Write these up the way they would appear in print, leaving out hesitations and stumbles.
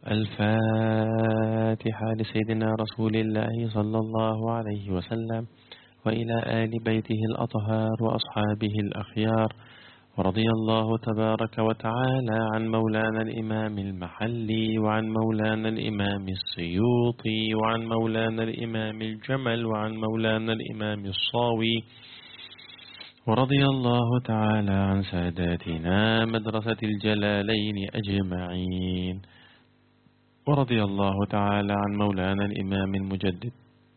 الفاتحة لسيدنا رسول الله صلى الله عليه وسلم وإلى آل بيته الأطهار وأصحابه الأخيار، ورضي الله تبارك وتعالى عن مولانا الإمام المحلي وعن مولانا الإمام السيوطي وعن مولانا الإمام الجمل وعن مولانا الإمام الصاوي، ورضي الله تعالى عن ساداتنا مدرسة الجلالين أجمعين، ورضي الله تعالى عن مولانا الإمام المجدد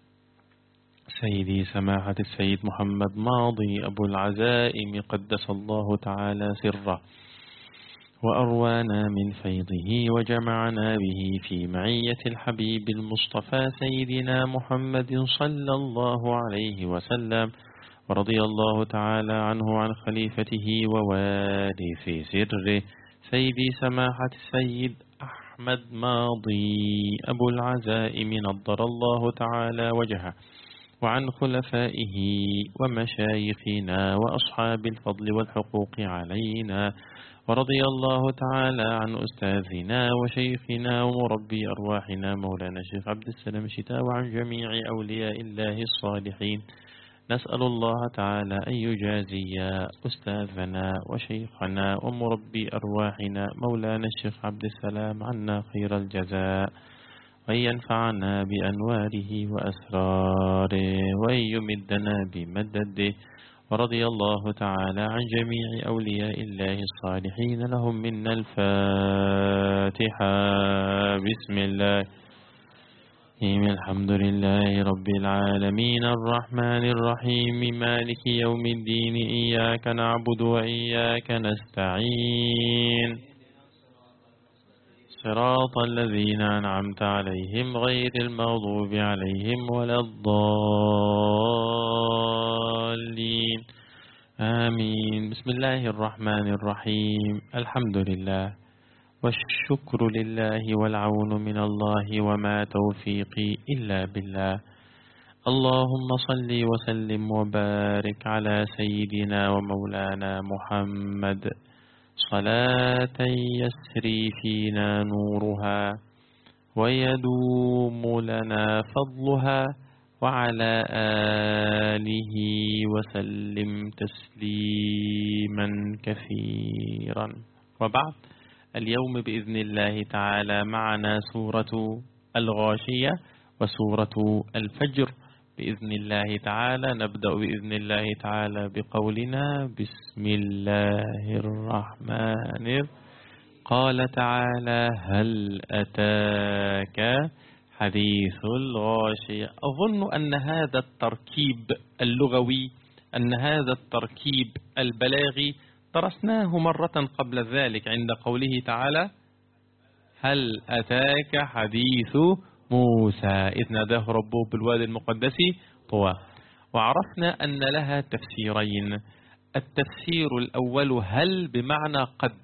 سيدي سماحة السيد محمد ماضي أبو العزائم قدس الله تعالى سره، وأروانا من فيضه وجمعنا به في معية الحبيب المصطفى سيدنا محمد صلى الله عليه وسلم، ورضي الله تعالى عنه وعن خليفته ووارث سره سيدي سماحة السيد أحمد ماضي أبو العزائم نضر الله تعالى وجهه، وعن خلفائه ومشايخنا وأصحاب الفضل والحقوق علينا، ورضي الله تعالى عن أستاذنا وشيخنا ومربي أرواحنا مولانا الشيخ عبد السلام الشتاء وعن جميع أولياء الله الصالحين. نسأل الله تعالى أن يجازي أستاذنا وشيخنا ومربي أرواحنا مولانا الشيخ عبد السلام عنا خير الجزاء، وأن ينفعنا بأنواره وأسراره، وأن يمدنا بمدده، ورضي الله تعالى عن جميع أولياء الله الصالحين لهم منا الفاتحة. بسم الله الحمد لله رب العالمين الرحمن الرحيم مالك يوم الدين إياك نعبد وإياك نستعين صراط الذين أنعمت عليهم غير المغضوب عليهم ولا الضالين آمين. بسم الله الرحمن الرحيم. الحمد لله والشكر لله والعون من الله وما توفيقي إلا بالله. اللهم صل وسلم وبارك على سيدنا ومولانا محمد صلاة يسري فينا نورها ويدوم لنا فضلها، وعلى آله وسلم تسليما كثيرا. وبعد، اليوم بإذن الله تعالى معنا سورة الغاشية وسورة الفجر بإذن الله تعالى. نبدأ بإذن الله تعالى بقولنا بسم الله الرحمن. قال تعالى: هل أتاك حديث الغاشية. أظن أن هذا التركيب اللغوي، أن هذا التركيب البلاغي درسناه مرة قبل ذلك عند قوله تعالى: هل أتاك حديث موسى إذ ناداه ربه بالوادي المقدس طوى. وعرفنا أن لها تفسيرين. التفسير الأول: هل بمعنى قد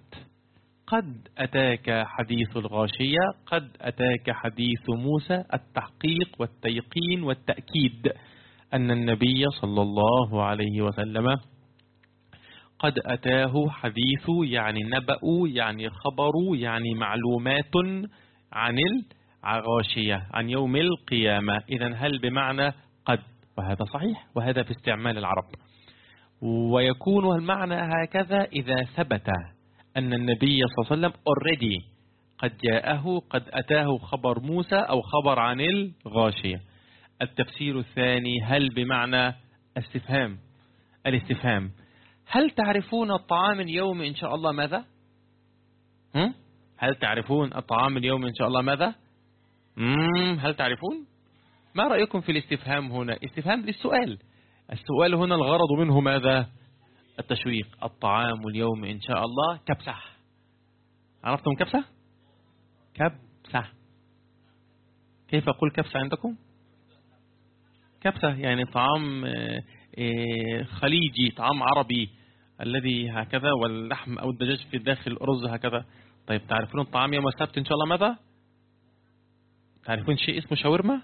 أتاك حديث الغاشية، قد أتاك حديث موسى، التحقيق والتيقين والتأكيد أن النبي صلى الله عليه وسلم قد أتاه حديث، يعني نبأ، يعني خبر، يعني معلومات عن الغاشية، عن يوم القيامة. إذن هل بمعنى قد، وهذا صحيح، وهذا في استعمال العرب. ويكون المعنى هكذا إذا ثبت أن النبي صلى الله عليه وسلم already قد جاءه، قد أتاه خبر موسى أو خبر عن الغاشية. التفسير الثاني: هل بمعنى الاستفهام. هل تعرفون الطعام اليوم إن شاء الله ماذا؟ هل تعرفون الطعام اليوم إن شاء الله ماذا؟ هل تعرفون؟ ما رأيكم في الاستفهام هنا؟ استفهام للسؤال. السؤال هنا الغرض منه ماذا؟ التشويق. الطعام اليوم إن شاء الله كبسة. عرفتم كبسة؟ كبسة. كيف أقول كبسة عندكم؟ كبسة يعني طعام خليجي، طعام عربي الذي هكذا، واللحم أو الدجاج في داخل الأرز هكذا. طيب، تعرفون الطعام يوم السبت إن شاء الله ماذا؟ تعرفون شيء اسمه شاورما؟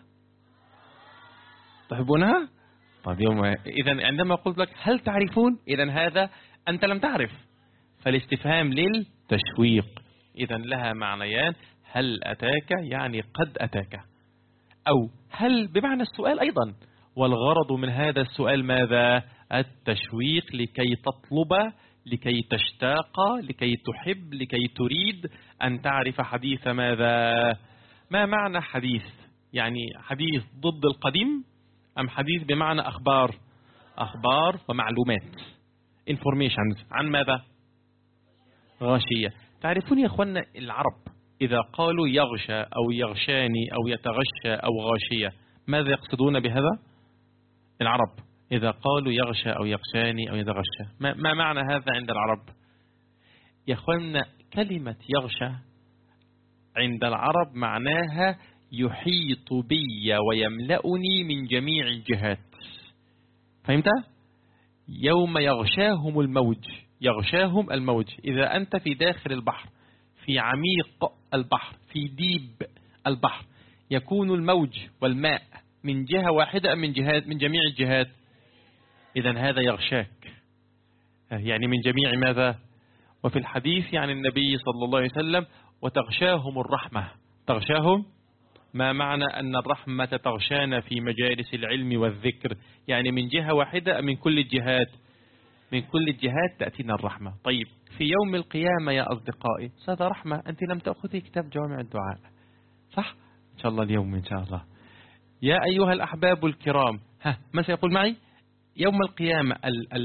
تحبونها؟ طيب إذا عندما قلت لك هل تعرفون، إذا هذا أنت لم تعرف، فالاستفهام للتشويق. إذا لها معنيان: هل أتاك يعني قد أتاك، أو هل بمعنى السؤال أيضا، والغرض من هذا السؤال ماذا؟ التشويق، لكي تطلب، لكي تشتاق، لكي تحب، لكي تريد أن تعرف حديث ماذا؟ ما معنى حديث؟ يعني حديث ضد القديم، أم حديث بمعنى أخبار؟ أخبار ومعلومات، informations عن ماذا؟ غاشية. تعرفون يا أخوانا العرب إذا قالوا يغشى أو يغشاني أو يتغشى أو غاشية، ماذا يقصدون بهذا؟ العرب إذا قالوا يغشى أو يغشاني أو يتغشى، ما معنى هذا عند العرب؟ يا أخوانا كلمة يغشى عند العرب معناها يحيط بي ويملأني من جميع الجهات. فهمت؟ يوم يغشاهم الموج، يغشاهم الموج، إذا أنت في داخل البحر، في عميق البحر، في ديب البحر، يكون الموج والماء من جهة واحدة من جميع الجهات، إذن هذا يغشاك، يعني من جميع ماذا؟ وفي الحديث يعني النبي صلى الله عليه وسلم وتغشاهم الرحمة، تغشاهم، ما معنى أن الرحمة تغشانا في مجالس العلم والذكر؟ يعني من جهة واحدة من كل الجهات، من كل الجهات تأتينا الرحمة. طيب في يوم القيامة يا أصدقائي، أستاذ رحمة أنت لم تأخذي كتاب جوامع الدعاء صح؟ إن شاء الله اليوم إن شاء الله. يا أيها الأحباب الكرام، ما سيقول معي؟ يوم القيامة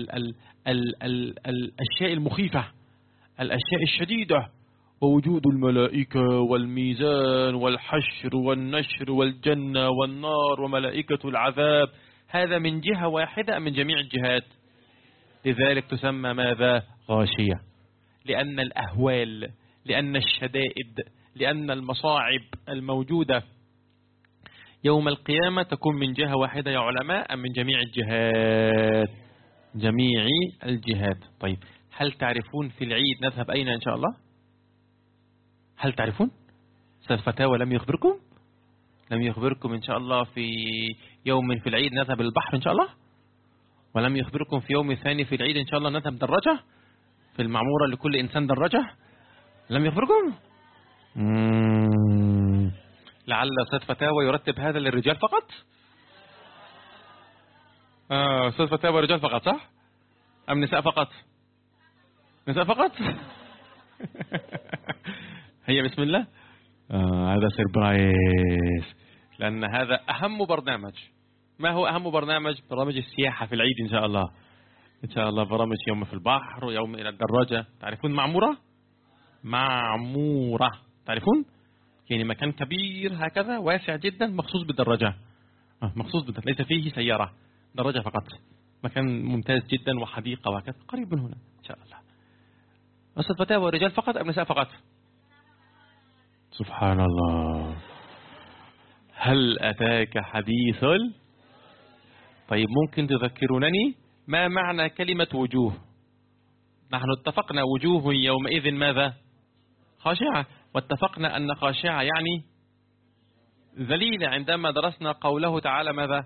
الأشياء المخيفة، الأشياء الشديدة، ووجود الملائكة والميزان والحشر والنشر والجنة والنار وملائكة العذاب، هذا من جهة واحدة من جميع الجهات، لذلك تسمى ماذا؟ غاشية. لأن الأهوال، لأن الشدائد، لأن المصاعب الموجودة يوم القيامة تكون من جهة واحدة يا علماء أم من جميع الجهات؟ جميع الجهات. طيب هل تعرفون في العيد نذهب أين إن شاء الله؟ هل تعرفون؟ أستاذ فتاوى لم يخبركم؟ لم يخبركم إن شاء الله في يوم في العيد نذهب البحر إن شاء الله؟ ولم يخبركم في يوم ثاني في العيد إن شاء الله نذهب دراجة في المعمورة لكل إنسان دراجة؟ لم يخبركم؟ لعل أستاذ فتاوى يرتب هذا للرجال فقط؟ أستاذ فتاوى رجال فقط صح؟ أم نساء فقط؟ نساء فقط؟ هيا بسم الله. هذا سيربرايز، لأن هذا أهم برنامج. ما هو أهم برنامج؟ برامج السياحة في العيد إن شاء الله. إن شاء الله برامج يوم في البحر ويوم إلى الدراجة. تعرفون معمورة؟ معمورة تعرفون؟ يعني مكان كبير هكذا واسع جدا مخصوص بالدراجة، مخصوص بالدراجة، ليس فيه سيارة، دراجة فقط. مكان ممتاز جدا وحديقة وهكذا قريب من هنا إن شاء الله. أستاذ فتاوى رجال فقط أم نساء فقط؟ سبحان الله. هل أتاك حديث؟ طيب ممكن تذكرونني ما معنى كلمة وجوه؟ نحن اتفقنا وجوه يومئذ ماذا؟ خاشعة، واتفقنا أن خاشعة يعني ذليلة عندما درسنا قوله تعالى ماذا؟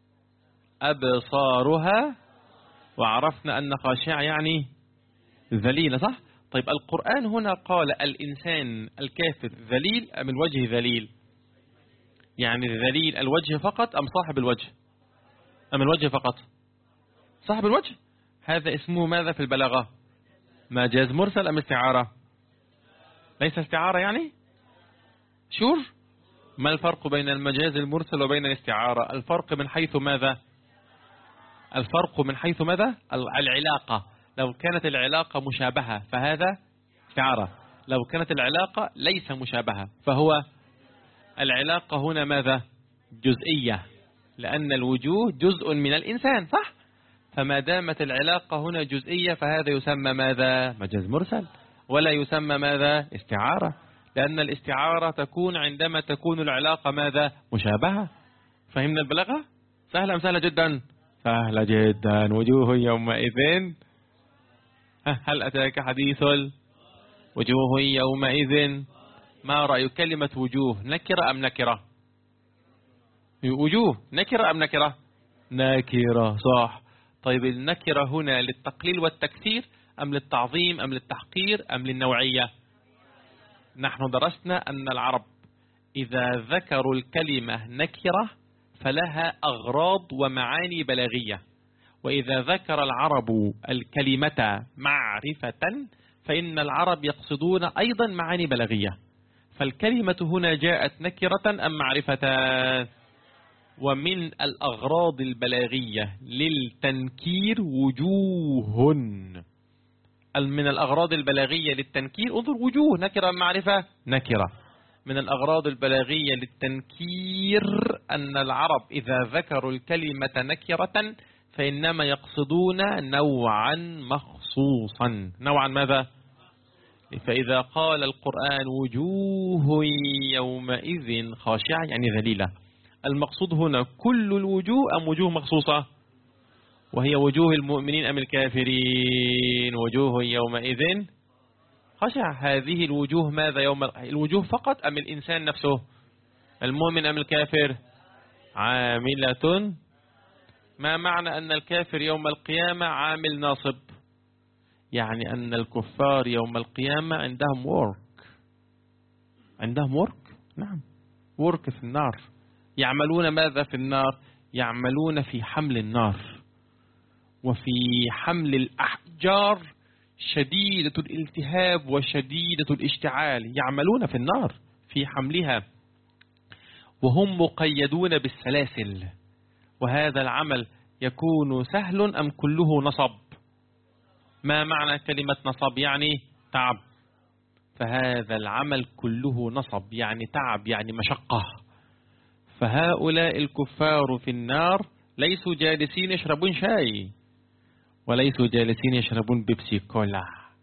أبصارها، وعرفنا أن خاشعة يعني ذليلة صح؟ طيب القرآن هنا قال الإنسان الكافر ذليل أم الوجه ذليل؟ يعني ذليل الوجه فقط أم صاحب الوجه؟ أم الوجه فقط؟ صاحب الوجه. هذا اسمه ماذا في البلاغة؟ مجاز مرسل أم استعارة؟ ليس استعارة يعني؟ شور؟ ما الفرق بين المجاز المرسل وبين الاستعارة؟ الفرق من حيث ماذا؟ الفرق من حيث ماذا؟ العلاقة. لو كانت العلاقة مشابهة فهذا استعارة، لو كانت العلاقة ليس مشابهة فهو العلاقة هنا ماذا؟ جزئية، لأن الوجوه جزء من الإنسان صح؟ فما دامت العلاقة هنا جزئية فهذا يسمى ماذا؟ مجاز مرسل، ولا يسمى ماذا؟ استعارة، لأن الاستعارة تكون عندما تكون العلاقة ماذا؟ مشابهة. فهمنا البلاغة؟ سهلة أم سهلة جدا؟ سهلة جدا. وجوه يومئذ، هل أتاك حديث؟ وجوه يومئذ، ما رأي كلمة وجوه؟ نكرة أم نكرة؟ وجوه نكرة أم نكرة؟ نكرة صح. طيب النكرة هنا للتقليل والتكثير أم للتعظيم أم للتحقير أم للنوعية؟ نحن درسنا أن العرب إذا ذكروا الكلمة نكرة فلها أغراض ومعاني بلاغية، وإذا ذكر العرب الكلمة معرفة فإن العرب يقصدون أيضا معاني بلاغية. فالكلمة هنا جاءت نكرة أم معرفة؟ ومن الأغراض البلاغية للتنكير وجوه. من الأغراض البلاغية للتنكير انظر وجوه، نكرة معرفة نكرة. من الأغراض البلاغية للتنكير أن العرب إذا ذكروا الكلمة نكرة فإنما يقصدون نوعا مخصوصا. نوعا ماذا؟ فإذا قال القرآن وجوه يومئذ خاشعة يعني ذليلة، المقصود هنا كل الوجوه أم وجوه مخصوصة؟ وهي وجوه المؤمنين أم الكافرين؟ وجوه يومئذ خاشعة. هذه الوجوه ماذا يوم الوجوه فقط أم الإنسان نفسه؟ المؤمن أم الكافر؟ عاملة. ما معنى أن الكافر يوم القيامة عامل ناصب؟ يعني أن الكفار يوم القيامة عندهم work. عندهم work؟ نعم، work في النار. يعملون ماذا في النار؟ يعملون في حمل النار وفي حمل الأحجار شديدة الالتهاب وشديدة الاشتعال، يعملون في النار في حملها وهم مقيدون بالسلاسل. وهذا العمل يكون سهل أم كله نصب؟ ما معنى كلمة نصب؟ يعني تعب. فهذا العمل كله نصب يعني تعب يعني مشقة. فهؤلاء الكفار في النار ليسوا جالسين يشربون شاي وليسوا جالسين يشربون بيبسي كولا،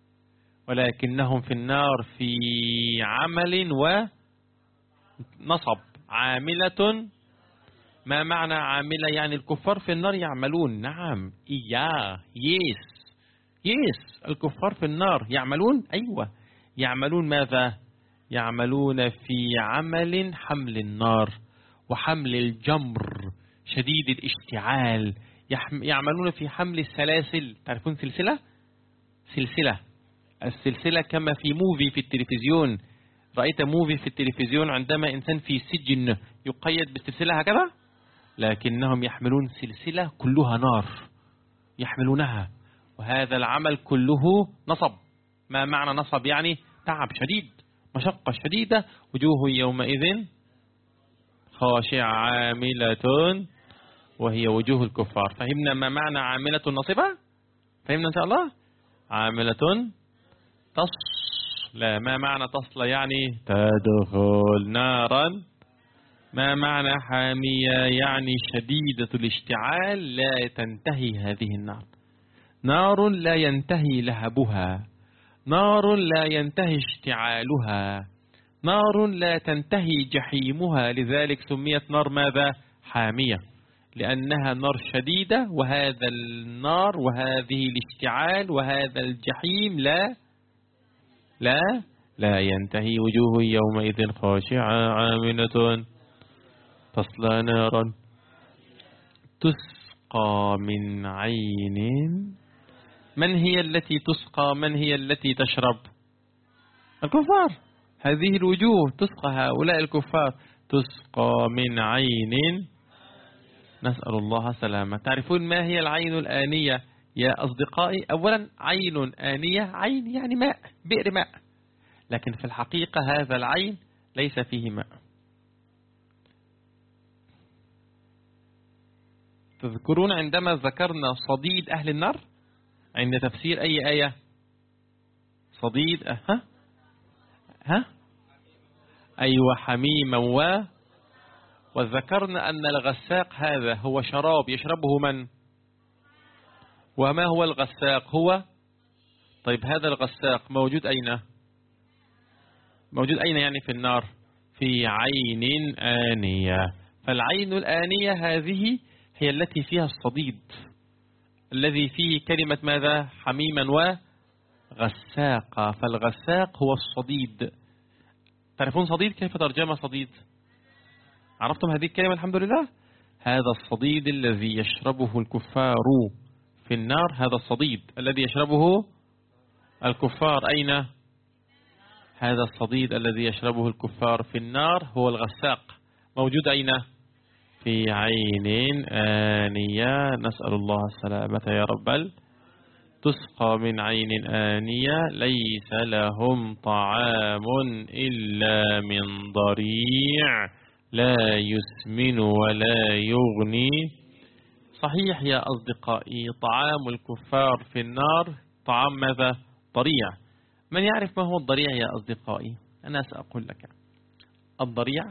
ولكنهم في النار في عمل ونصب. عاملة. ما معنى عاملة؟ يعني الكفار في النار يعملون. نعم، يس الكفار في النار يعملون. أيوة، يعملون ماذا؟ يعملون في عمل حمل النار وحمل الجمر شديد الاشتعال. يعملون في حمل السلاسل. تعرفون سلسلة السلسلة كما في موفي في التلفزيون. رأيت موفي في التلفزيون عندما إنسان في سجن يقيد بالسلسلة هكذا، لكنهم يحملون سلسلة كلها نار يحملونها، وهذا العمل كله نصب. ما معنى نصب؟ يعني تعب شديد مشقة شديدة. وجوه يومئذ خاشعة عاملة وهي وجوه الكفار. فهمنا ما معنى عاملة نصبة؟ فهمنا إن شاء الله. عاملة تصلى. ما معنى تصلى؟ يعني تدخل نارا. ما معنى حامية؟ يعني شديدة الاشتعال لا تنتهي هذه النار. نار لا ينتهي لهبها، نار لا ينتهي اشتعالها، نار لا تنتهي جحيمها. لذلك سميت نار ماذا؟ حامية، لأنها نار شديدة، وهذا النار وهذه الاشتعال وهذا الجحيم لا ينتهي. وجوه يومئذ خاشعة عاملة تصلى نارا تسقى من عين. من هي التي تسقى؟ من هي التي تشرب؟ الكفار. هذه الوجوه تسقى هؤلاء الكفار. تسقى من عين. نسأل الله سلامة. تعرفون ما هي العين الآنية يا أصدقائي؟ أولا عين آنية، عين يعني ماء، بئر ماء، لكن في الحقيقة هذا العين ليس فيه ماء. تذكرون عندما ذكرنا صديد أهل النار عند تفسير أي آية؟ صديد أيوة، حميما وذكرنا أن الغساق هذا هو شراب يشربه من؟ وما هو الغساق؟ هو طيب هذا الغساق موجود أين؟ موجود أين يعني في النار؟ في عين آنية. فالعين الآنية هذه هي التي فيها الصديد الذي فيه كلمة ماذا؟ حميما وغساقا. فالغساق هو الصديد. تعرفون صديد؟ كيف ترجمة صديد؟ عرفتم هذه الكلمة الحمد لله. هذا الصديد الذي يشربه الكفار في النار، هذا الصديد الذي يشربه الكفار أين؟ هذا الصديد الذي يشربه الكفار في النار هو الغساق. موجود أين؟ في عين آنية، نسأل الله السلامة يا رب. تسقى من عين آنية ليس لهم طعام إلا من ضريع لا يسمن ولا يغني. صحيح يا أصدقائي، طعام الكفار في النار طعام ماذا؟ ضريع. من يعرف ما هو الضريع يا أصدقائي؟ أنا سأقول لك. الضريع،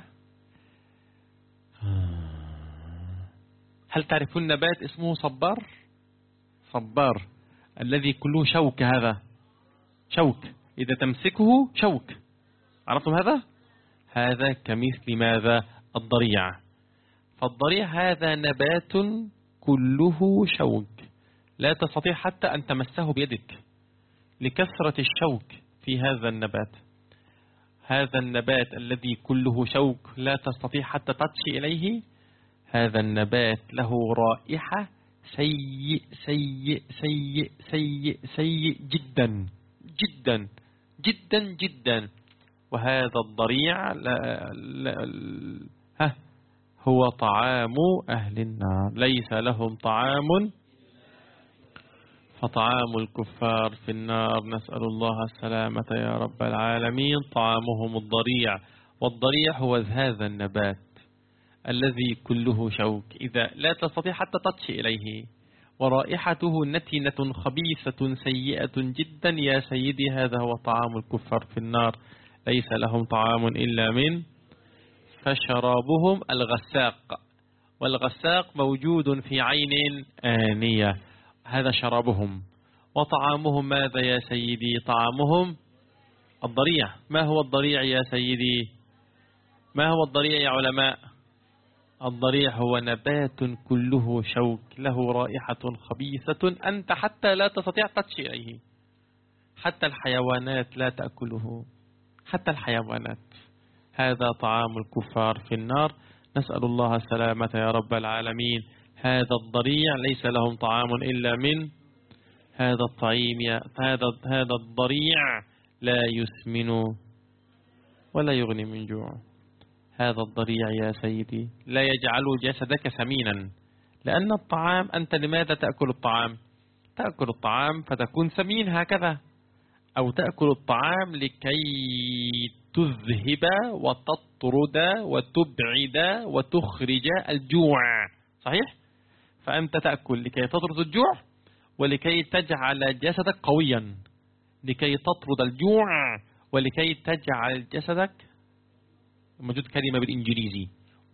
هل تعرفون نبات اسمه صبار؟ صبار الذي كله شوك، هذا شوك، إذا تمسكه شوك، عرفتم هذا؟ هذا كمثل ماذا؟ الضريع. فالضريع هذا نبات كله شوك، لا تستطيع حتى أن تمسه بيدك لكثرة الشوك في هذا النبات. هذا النبات الذي كله شوك لا تستطيع حتى تطشي إليه، هذا النبات له رائحة سيء سيء سيء سيء سيء جدا جدا جدا جدا. وهذا الضريع هو طعام أهل النار، ليس لهم طعام. فطعام الكفار في النار نسأل الله السلامة يا رب العالمين طعامهم الضريع. والضريع هو هذا النبات الذي كله شوك، إذا لا تستطيع حتى تطشي إليه، ورائحته نتنة خبيثة سيئة جدا. يا سيدي هذا هو طعام الكفار في النار، ليس لهم طعام إلا من، فشرابهم الغساق. والغساق موجود في عين آنية، هذا شرابهم. وطعامهم ماذا يا سيدي؟ طعامهم الضريع. ما هو الضريع يا سيدي؟ ما هو الضريع يا علماء؟ الضريع هو نبات كله شوك له رائحة خبيثة، أنت حتى لا تستطيع تطشي إليه، حتى الحيوانات لا تأكله، حتى الحيوانات. هذا طعام الكفار في النار، نسأل الله السلامة يا رب العالمين. هذا الضريع ليس لهم طعام إلا من هذا الطعيم. هذا الضريع لا يسمن ولا يغني من جوع. هذا الضريع يا سيدي لا يجعل جسدك سمينا، لأن الطعام، أنت لماذا تأكل الطعام؟ تأكل الطعام فتكون سمين هكذا، أو تأكل الطعام لكي تذهب وتطرد وتبعد وتخرج الجوع، صحيح؟ فأنت تأكل لكي تطرد الجوع ولكي تجعل جسدك قويا، لكي تطرد الجوع ولكي تجعل جسدك. موجود كلمة بالإنجليزي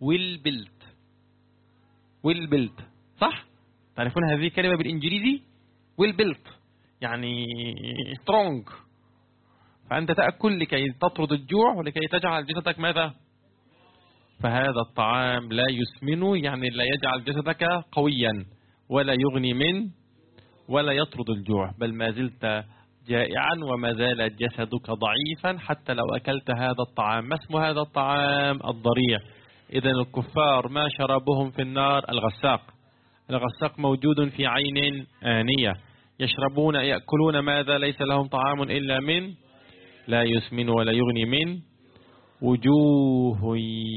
will build، صح؟ تعرفون هذه الكلمة بالإنجليزي will build يعني strong. فأنت تأكل لكي تطرد الجوع ولكي تجعل جسدك ماذا؟ فهذا الطعام لا يسمن، يعني لا يجعل جسدك قويا ولا يغني من ولا يطرد الجوع، بل ما زلت جائعا وما زال جسدك ضعيفا حتى لو أكلت هذا الطعام. ما اسم هذا الطعام؟ الضريع. إذن الكفار ما شربهم في النار؟ الغساق. الغساق موجود في عين آنية، يشربون يأكلون ماذا؟ ليس لهم طعام إلا من لا يسمن ولا يغني من وجوه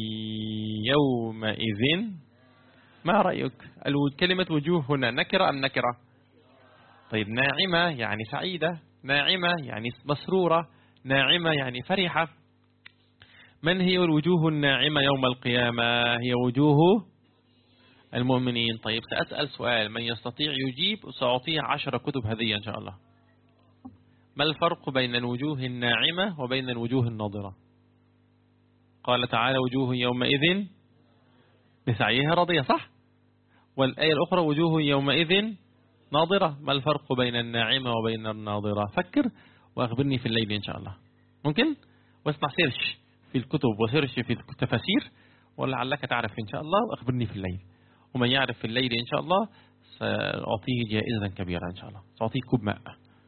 يومئذ. ما رأيك؟ كلمة وجوه هنا نكرة أم نكرة؟ طيب، ناعمة يعني سعيدة، ناعمة يعني مسرورة، ناعمة يعني فرحة. من هي الوجوه الناعمة يوم القيامة؟ هي وجوه المؤمنين. طيب، سأسأل سؤال، من يستطيع يجيب سأعطيه 10 كتب هدية إن شاء الله. ما الفرق بين الوجوه الناعمة وبين الوجوه الناضرة؟ قال تعالى وجوه يومئذ بسعيها راضية، صح؟ والآية الأخرى وجوه يومئذ ناظرة. ما الفرق بين الناعمة وبين الناظرة؟ فكر وأخبرني في الليل إن شاء الله. ممكن؟ واسمع سيرش في الكتب وسيرش في التفاسير، ولعلك تعرف إن شاء الله، وأخبرني في الليل. ومن يعرف في الليل إن شاء الله سأعطيه جائزة كبيرة إن شاء الله. سأعطيه كوب ماء،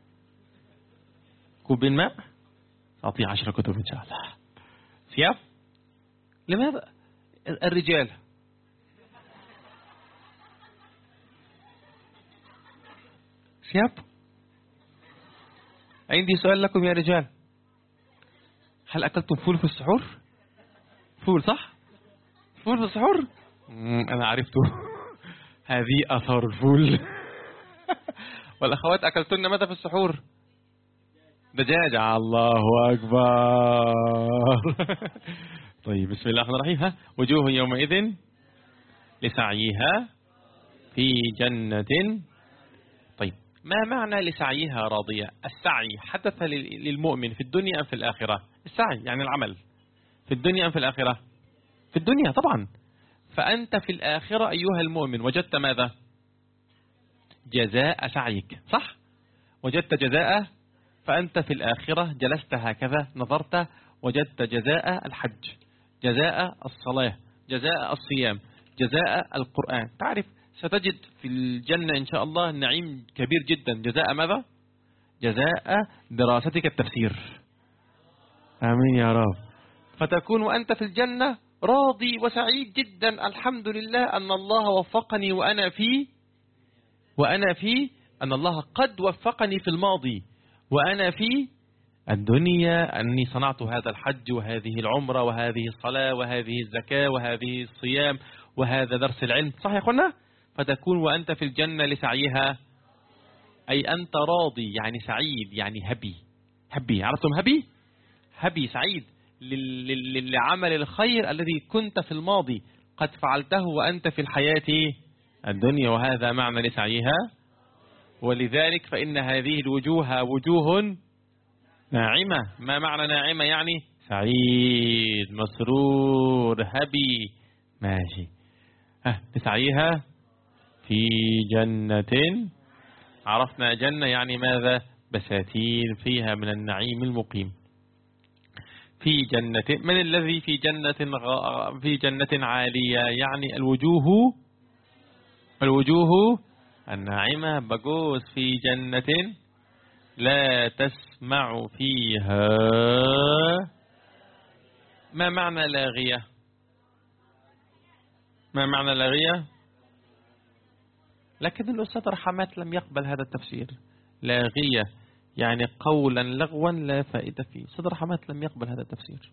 كوب ماء، سأعطيه 10 كتب إن شاء الله. ثياب؟ لماذا؟ الرجال ثياب. عندي سؤال لكم يا رجال، هل أكلتم فول في السحور؟ فول صح؟ فول في السحور؟ أنا عرفته. هذه أثار الفول. والأخوات أكلتن ماذا في السحور؟ دجاجة. الله أكبر. طيب بسم الله الرحمن الرحيم. وجوه يومئذ لسعيها في جنة. طيب ما معنى لسعيها راضية؟ السعي حدث للمؤمن في الدنيا أم في الآخرة؟ السعي يعني العمل في الدنيا أم في الآخرة؟ في الدنيا طبعا. فأنت في الآخرة أيها المؤمن وجدت ماذا؟ جزاء سعيك صح؟ وجدت جزاء. فأنت في الآخرة جلست هكذا نظرت وجدت جزاء الحج، جزاء الصلاة، جزاء الصيام، جزاء القرآن. تعرف ستجد في الجنة إن شاء الله نعيم كبير جدا. جزاء ماذا؟ جزاء دراستك التفسير. آمين يا رب. فتكون وأنت في الجنة راضي وسعيد جدا. الحمد لله أن الله وفقني وأنا في أن الله قد وفقني في الماضي وأنا في الدنيا أني صنعت هذا الحج وهذه العمرة وهذه الصلاة وهذه الزكاة وهذه الصيام وهذا درس العلم. صح يا أخوانا؟ فتكون وأنت في الجنة لسعيها، أي أنت راضي يعني سعيد يعني هبي. عرفتم هبي سعيد لعمل الخير الذي كنت في الماضي قد فعلته وأنت في الحياة الدنيا، وهذا معنى لسعيها. ولذلك فإن هذه الوجوه وجوه ناعمة. ما معنى ناعمة؟ يعني سعيد مسرور هبي ماشي. لسعيها في جنة. عرفنا جنة يعني ماذا؟ بساتين فيها من النعيم المقيم. في جنة. من الذي في جنة عالية؟ يعني الوجوه الناعمة. بجوز في جنة لا تسمع فيها. ما معنى لاغية؟ ما معنى لاغية؟ لكن الأستاذ رحمات لم يقبل هذا التفسير. لاغية يعني قولا لغوا لا فائدة فيه. أستاذ رحمات لم يقبل هذا التفسير.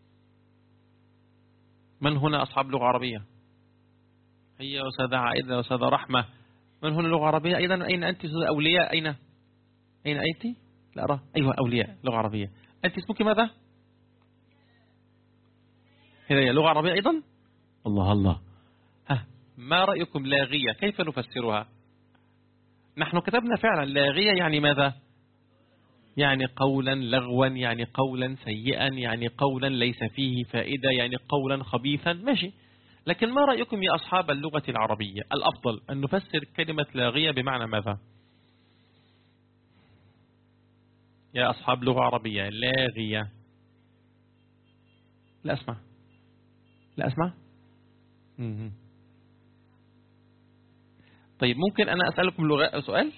من هنا أصحاب لغة عربية؟ هي أستاذة عائدة أستاذة رحمة. من هنا لغة عربية أيضا؟ أين أنت أولياء؟ أين أنت؟ لا أرى. أيوة أولياء لغة عربية. أنت اسمك ماذا؟ هي لغة عربية أيضا. الله. ما رأيكم لاغية كيف نفسرها؟ نحن كتبنا فعلا لاغية يعني ماذا؟ يعني قولا لغوا، يعني قولا سيئا، يعني قولا ليس فيه فائدة، يعني قولا خبيثا. ماشي. لكن ما رأيكم يا أصحاب اللغة العربية الأفضل أن نفسر كلمة لاغية بمعنى ماذا؟ يا أصحاب لغة عربية لاغية. لا أسمع. طيب ممكن أنا أسألكم سؤال؟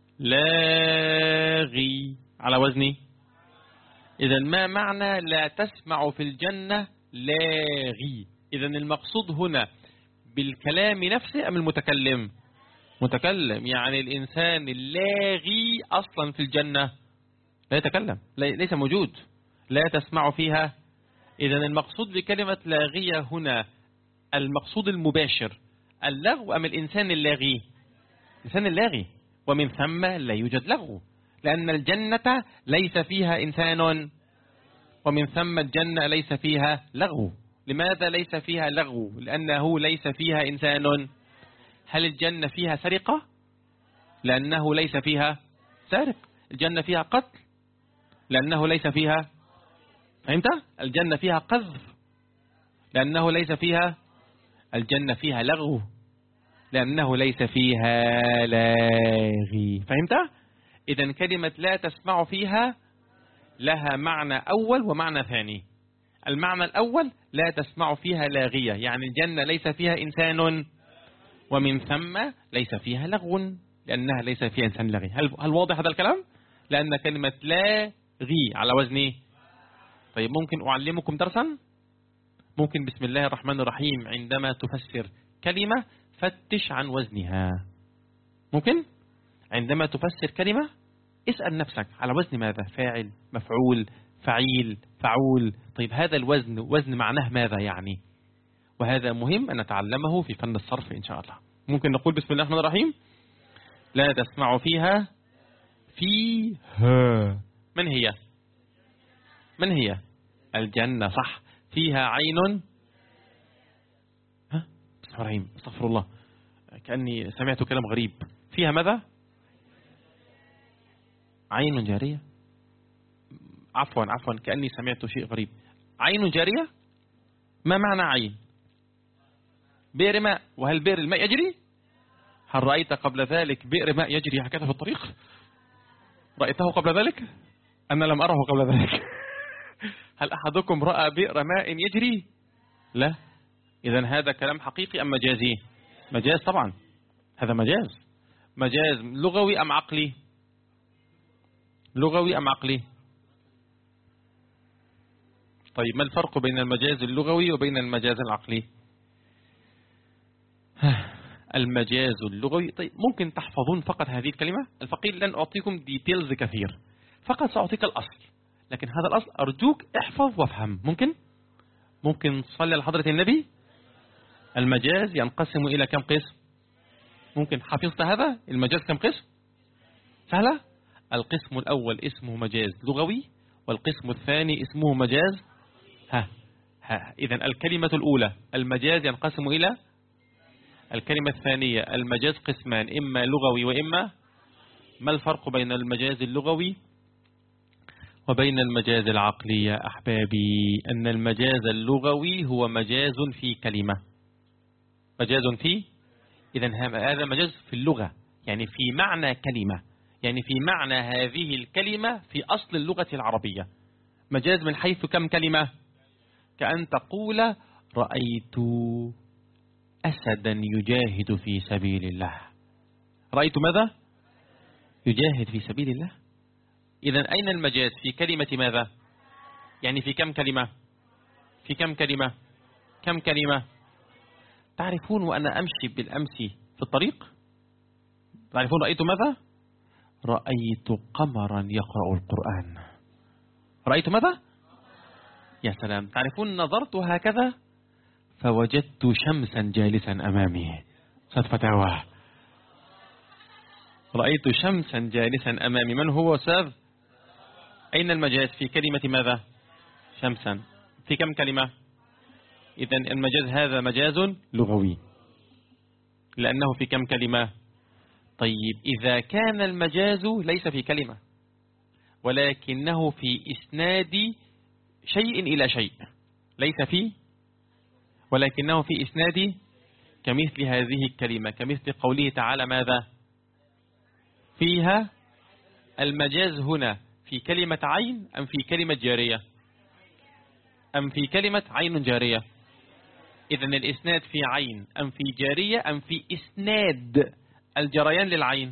لاغي على وزني. إذا ما معنى لا تسمع في الجنة لاغي؟ إذا المقصود هنا بالكلام نفسه أم المتكلم؟ متكلم. يعني الإنسان اللاغي أصلا في الجنة لا يتكلم، ليس موجود، لا تسمع فيها. إذا المقصود بكلمة لاغية هنا المقصود المباشر اللغو أم الإنسان اللاغي؟ الإنسان اللاغي. ومن ثم لا يوجد لغو لأن الجنة ليس فيها إنسان، ومن ثم الجنة ليس فيها لغو. لماذا ليس فيها لغو؟ لأنه ليس فيها إنسان. هل الجنة فيها سرقة؟ لأنه ليس فيها سارق. الجنة فيها قتل؟ لأنه ليس فيها. فهمت؟ الجنة فيها قذف؟ لأنه ليس فيها. الجنة فيها لغو لأنه ليس فيها لاغي. فهمت؟ إذا كلمة لا تسمع فيها لها معنى أول ومعنى ثاني. المعنى الأول لا تسمع فيها لاغية يعني الجنة ليس فيها إنسان، ومن ثم ليس فيها لغو لأنها ليس فيها إنسان لاغي. هل واضح هذا الكلام؟ لأن كلمة لاغي على وزني. طيب ممكن أعلمكم درسا؟ ممكن بسم الله الرحمن الرحيم عندما تفسر كلمة فتش عن وزنها. ممكن عندما تفسر كلمة اسأل نفسك على وزن ماذا؟ فاعل، مفعول، فعيل، فعول. طيب هذا الوزن وزن معناه ماذا يعني؟ وهذا مهم أن نتعلمه في فن الصرف إن شاء الله. ممكن نقول بسم الله الرحمن الرحيم. لا تسمع فيها فيها. من هي؟ من هي؟ الجنة، صح. فيها عين. ها؟ بسم الله الرحيم، استغفر الله، كأني سمعت كلام غريب. فيها ماذا؟ عين جارية. عفوا كأني سمعت شيء غريب. عين جارية؟ ما معنى عين؟ بئر ماء. وهل بئر الماء يجري؟ هل رأيت قبل ذلك بئر ماء يجري هكذا في الطريق؟ رأيته قبل ذلك؟ أنا لم أره قبل ذلك. هل أحدكم رأى بئر ماء يجري؟ لا. إذن هذا كلام حقيقي أم مجازي؟ مجاز طبعا، هذا مجاز. مجاز لغوي أم عقلي؟ لغوي أم عقلي؟ طيب ما الفرق بين المجاز اللغوي وبين المجاز العقلي؟ المجاز اللغوي، طيب ممكن تحفظون فقط هذه الكلمة. الفقير لن أعطيكم ديتيلز كثير، فقط سأعطيك الأصل، لكن هذا الأصل أرجوك احفظ وافهم. ممكن تصلي على حضرة النبي. المجاز ينقسم إلى كم قسم؟ ممكن حفظت هذا؟ المجاز كم قسم؟ سهلة. القسم الأول اسمه مجاز لغوي، والقسم الثاني اسمه مجاز إذن الكلمة الأولى المجاز ينقسم إلى، الكلمة الثانية المجاز قسمان، إما لغوي وإما. ما الفرق بين المجاز اللغوي وبين المجاز العقلي يا أحبابي؟ أن المجاز اللغوي هو مجاز في كلمة، مجاز في، إذن هذا مجاز في اللغة، يعني في معنى كلمة، يعني في معنى هذه الكلمة في أصل اللغة العربية. مجاز من حيث كم كلمة؟ كأن تقول رأيت أسدا يجاهد في سبيل الله. رأيت ماذا؟ يجاهد في سبيل الله. إذن أين المجاز في كلمة ماذا؟ يعني في كم كلمة؟ في كم كلمة؟ كم كلمة؟ تعرفون وأنا أمشي بالأمس في الطريق، تعرفون رأيت ماذا؟ رأيت قمرا يقرأ القرآن. رأيت ماذا؟ يا سلام. تعرفون نظرت هكذا فوجدت شمسا جالسا أمامي. فتاوى. رأيت شمسا جالسا أمامي. من هو أستاذ؟ أين المجاز في كلمة ماذا؟ شمسا. في كم كلمة؟ إذن المجاز هذا مجاز لغوي لأنه في كم كلمة؟ طيب إذا كان المجاز ليس في كلمة ولكنه في إسناد شيء إلى شيء، ليس فيه ولكنه في إسناد، كمثل هذه الكلمة، كمثل قوله تعالى ماذا؟ فيها. المجاز هنا في كلمة عين أم في كلمة جارية؟ أم في كلمة عين جارية؟ إذن الإسناد في عين أم في جارية أم في إسناد الجريان للعين؟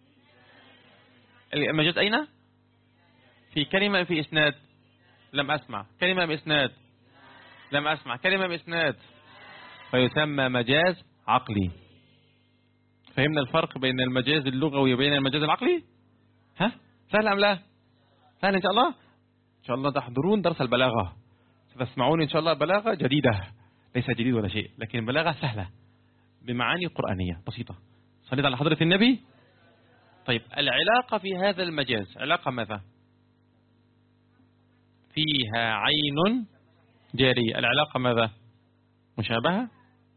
المجاز أين؟ في كلمة أم في إسناد؟ لم أسمع. كلمة أم إسناد؟ لم أسمع. كلمة أم إسناد؟ فيسمى مجاز عقلي. فهمنا الفرق بين المجاز اللغوي وبين المجاز العقلي؟ ها؟ سهل أم لا؟ سهل إن شاء الله؟ إن شاء الله تحضرون درس البلاغة، ستسمعون إن شاء الله بلاغة جديدة، ليس جديد ولا شيء، لكن بلاغة سهلة بمعاني قرآنية بسيطة. صليت على حضرة النبي. طيب العلاقة في هذا المجاز علاقة ماذا؟ فيها عين جارية. العلاقة ماذا؟ مشابهة؟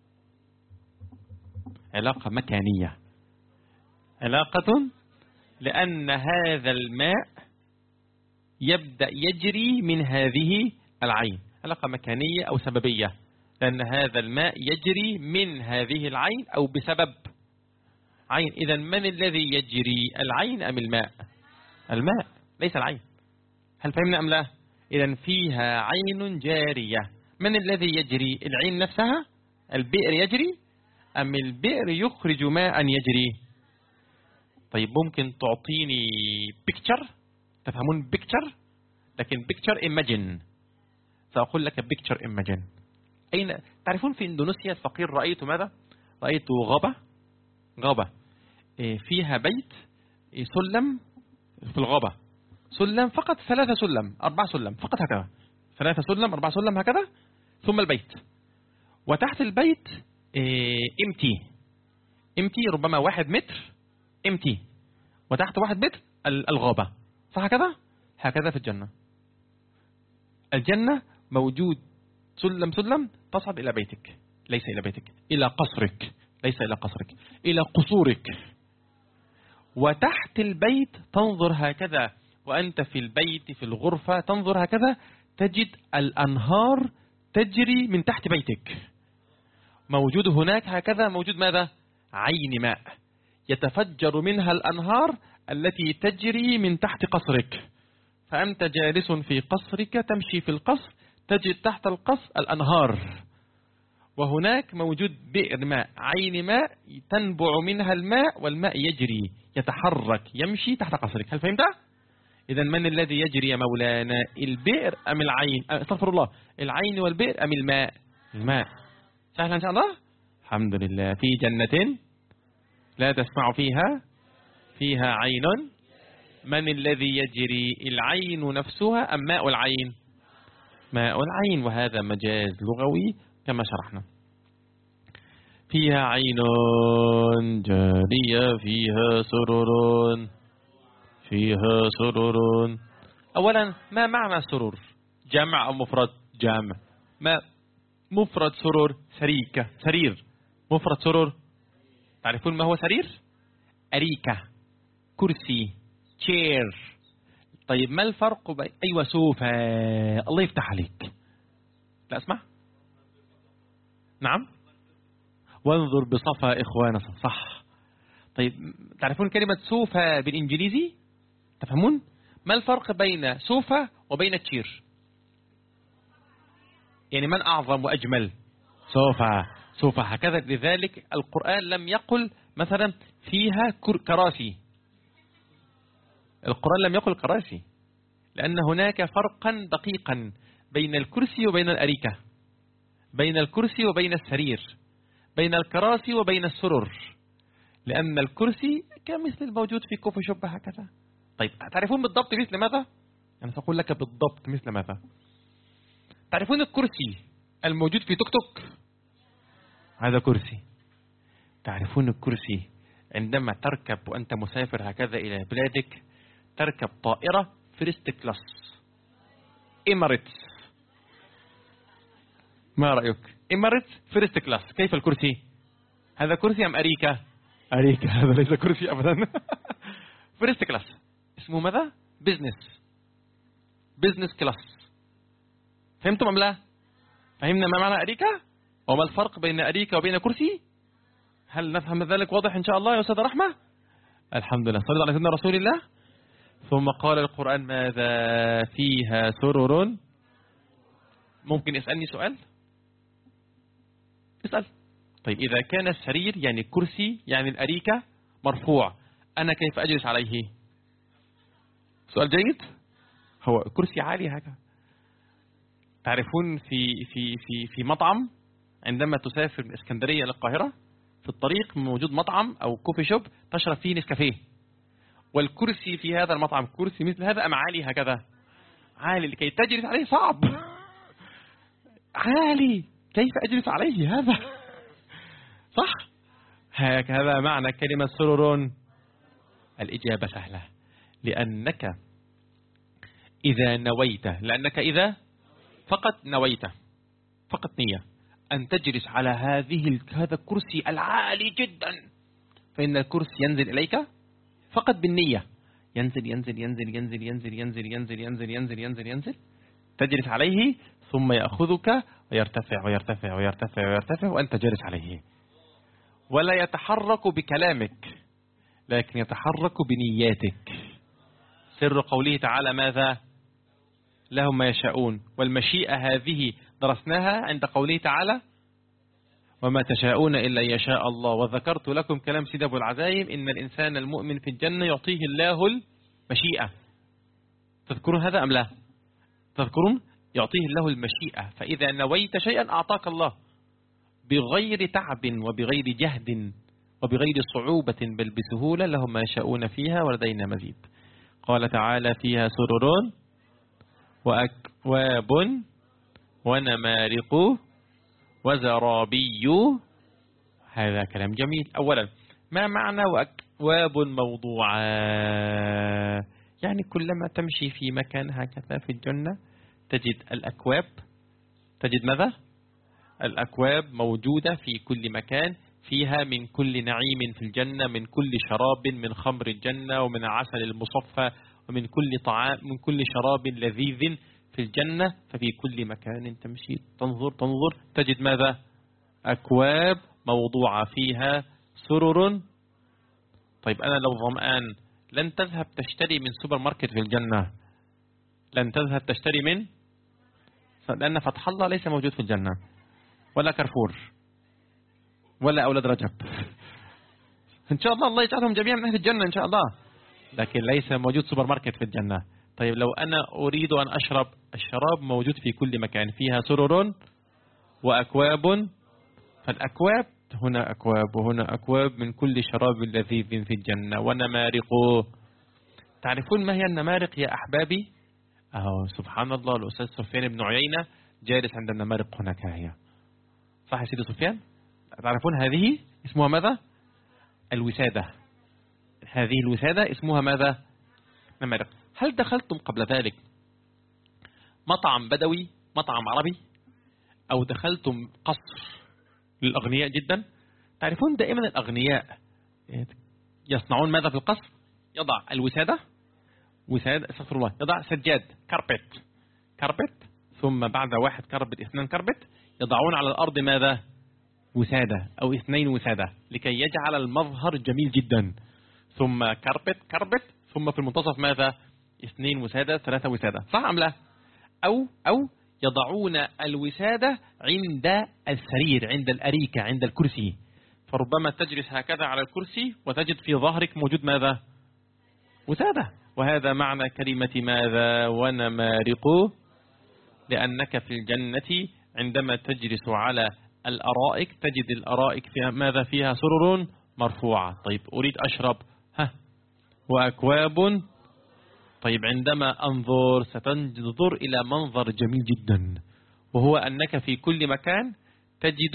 علاقة مكانية. علاقة لأن هذا الماء يبدأ يجري من هذه العين. علاقة مكانية أو سببية، لأن هذا الماء يجري من هذه العين أو بسبب عين. إذن من الذي يجري، العين أم الماء؟ الماء ليس العين. هل فهمنا أم لا؟ إذن فيها عين جارية. من الذي يجري؟ العين نفسها؟ البئر يجري أم البئر يخرج ماء يجري؟ طيب ممكن تعطيني بيكتشر؟ تفهمون بيكتشر؟ لكن بيكتشر imagine. سأقول لك بيكتشر imagine. أين تعرفون في إندونيسيا الفقير رأيت ماذا؟ رأيت غابة فيها بيت سلم في الغابة، سلم فقط، 3 سلم 4 سلم فقط هكذا، 3 سلم 4 سلم هكذا، ثم البيت. وتحت البيت امتي ربما 1 متر امتي، وتحت 1 متر الغابة، صح كذا؟ هكذا في الجنة. الجنة موجود سلم سلم تصعد إلى بيتك، ليس إلى بيتك، إلى قصرك، ليس إلى قصرك، إلى قصورك. وتحت البيت تنظر هكذا، وأنت في البيت في الغرفة تنظر هكذا، تجد الأنهار تجري من تحت بيتك. موجود هناك هكذا، موجود ماذا؟ عين ماء يتفجر منها الأنهار التي تجري من تحت قصرك. فأنت جالس في قصرك تمشي في القصر، تجد تحت القصر الأنهار، وهناك موجود بئر ماء، عين ماء تنبع منها الماء، والماء يجري يتحرك يمشي تحت قصرك. هل فهمت؟ إذا من الذي يجري يا مولانا؟ البئر أم العين؟ استغفر الله، العين والبئر أم الماء؟ الماء. سهلا إن شاء الله. الحمد لله. في جنة لا تسمع فيها عين. من الذي يجري؟ العين نفسها أم ماء العين؟ ماء العين، وهذا مجاز لغوي كما شرحنا. فيها عين جارية فيها سرر. أولا ما معنى سرر؟ جمع أو مفرد؟ جمع. ما مفرد سرر؟ سرير. مفرد سرر تعرفون ما هو سرير؟ أريكة، كرسي، تشير. طيب ما الفرق بين أيوة سوفا؟ الله يفتح عليك. لا أسمع. نعم، وانظر بصفا إخوانا، صح. طيب تعرفون كلمة سوفا بالإنجليزي؟ تفهمون؟ ما الفرق بين سوفا وبين تشير؟ يعني من أعظم وأجمل؟ سوفا هكذا. لذلك القرآن لم يقل مثلا فيها كراسي، القرآن لم يقل كراسي، لأن هناك فرقا دقيقا بين الكرسي وبين الأريكة، بين الكرسي وبين السرير، بين الكراسي وبين السرر. لأن الكرسي كمثل الموجود في كوفي شوب هكذا. طيب تعرفون بالضبط مثل ماذا؟ أنا سأقول لك بالضبط مثل ماذا. تعرفون الكرسي الموجود في توك توك؟ هذا كرسي. تعرفون الكرسي عندما تركب وأنت مسافر هكذا إلى بلادك، تركب طائرة فيرست كلاس إماريتس، ما رأيك؟ إماريتس فيرست كلاس، كيف الكرسي؟ هذا كرسي أم أريكة؟ أريكة، هذا ليس كرسي أبدا. فيرست كلاس اسمه ماذا؟ بيزنس كلاس. فهمتم أم لا؟ فهمنا ما معنى أريكة؟ وما الفرق بين أريكة وبين كرسي؟ هل نفهم ذلك واضح إن شاء الله يا أستاذ رحمة؟ الحمد لله. صلى على سيدنا رسول الله. ثم قال القرآن ماذا؟ فيها سرر. ممكن يسألني سؤال؟ اسأل. طيب إذا كان السرير يعني الكرسي يعني الأريكة مرفوع، أنا كيف أجلس عليه؟ سؤال جيد. هو كرسي عالي هكذا. تعرفون في مطعم عندما تسافر من اسكندرية للقاهرة، في الطريق موجود مطعم أو كوفي شوب تشرب فيه نسكافيه، والكرسي في هذا المطعم كرسي مثل هذا أم عالي هكذا؟ عالي، لكي تجلس عليه صعب. عالي، كيف أجلس عليه هذا؟ صح؟ هكذا معنى كلمة سرر. الإجابة سهلة، لأنك إذا فقط نويت، فقط نية أن تجلس على هذا الكرسي العالي جدا، فإن الكرسي ينزل إليك فقط بالنية، ينزل ينزل ينزل ينزل ينزل ينزل ينزل ينزل ينزل ينزل ينزل، تجلس عليه ثم يأخذك ويرتفع ويرتفع ويرتفع ويرتفع وأنت جالس عليه، ولا يتحرك بكلامك لكن يتحرك بنياتك. سر قوله تعالى ماذا؟ لهم ما يشاءون. والمشيئة هذه درسناها عند قوله تعالى وما تشاءون إلا يشاء الله. وذكرت لكم كلام سيدي أبو العزايم إن الإنسان المؤمن في الجنة يعطيه الله المشيئة. تذكرون هذا أم لا؟ تذكرون؟ يعطيه الله المشيئة، فإذا نويت شيئا أعطاك الله بغير تعب وبغير جهد وبغير صعوبة بل بسهولة. لهم ما يشاءون فيها ولدينا مزيد. قال تعالى فيها سرر وأكواب ونمارق وزرابي. هذا كلام جميل. أولا، ما معنى وأكواب موضوعة؟ يعني كلما تمشي في مكان هكذا في الجنة تجد الأكواب. تجد ماذا؟ الأكواب موجودة في كل مكان، فيها من كل نعيم في الجنة، من كل شراب، من خمر الجنة ومن عسل المصفى، ومن كل طعام، من كل شراب لذيذ في الجنة. ففي كل مكان تمشي تنظر تجد ماذا؟ أكواب موضوعة فيها سرر. طيب أنا لو ظمآن لن تذهب تشتري من سوبر ماركت في الجنة، لن تذهب تشتري من، لأن فتح الله ليس موجود في الجنة، ولا كارفور، ولا أولاد رجب. إن شاء الله يجعلهم جميعا من أهل الجنة إن شاء الله، لكن ليس موجود سوبر ماركت في الجنة. طيب لو أنا أريد أن أشرب، الشراب موجود في كل مكان، فيها سرر وأكواب. فالأكواب هنا أكواب وهنا أكواب من كل شراب لذيذ في الجنة. ونمارق، تعرفون ما هي النمارق يا أحبابي؟ سبحان الله، الأستاذ سفيان بن عيينة جالس عند النمارق هناك. هي صح يا سيدي سفيان؟ تعرفون هذه اسمها ماذا؟ الوسادة. هذه الوسادة اسمها ماذا؟ نمارق. هل دخلتم قبل ذلك مطعم بدوي، مطعم عربي، أو دخلتم قصر للأغنياء جدا؟ تعرفون دائما الأغنياء يصنعون ماذا في القصر؟ يضع الوسادة، وسادة، استغفر الله، يضع سجاد، كاربت، ثم بعد واحد كاربت، اثنين كاربت، يضعون على الأرض ماذا؟ وسادة أو اثنين وسادة، لكي يجعل المظهر جميل جدا. ثم كاربت، ثم في المنتصف ماذا؟ اثنين وسادة، ثلاثة وسادة، صح أم لا؟ أو يضعون الوسادة عند السرير، عند الأريكة، عند الكرسي، فربما تجلس هكذا على الكرسي وتجد في ظهرك موجود ماذا؟ وسادة. وهذا معنى كلمة ماذا؟ ونمارق، لأنك في الجنة عندما تجلس على الأرائك تجد الأرائك فيها ماذا؟ فيها سرر مرفوعة. طيب أريد أشرب، وأكواب. طيب عندما أنظر ستنظر إلى منظر جميل جدا، وهو أنك في كل مكان تجد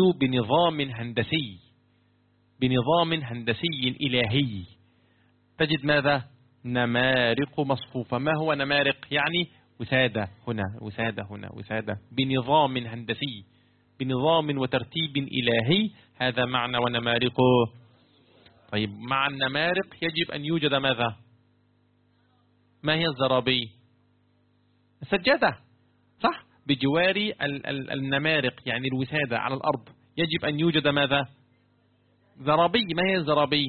بنظام هندسي إلهي، تجد ماذا؟ نمارق مصفوفة. ما هو نمارق؟ يعني وسادة هنا، وسادة هنا، وسادة، بنظام هندسي، بنظام وترتيب إلهي. هذا معنى ونمارق. طيب مع النمارق يجب أن يوجد ماذا؟ ما هي الزرابي؟ السجادة، صح؟ بجوار النمارق يعني الوسادة على الأرض يجب أن يوجد ماذا؟ زرابي. ما هي الزرابي؟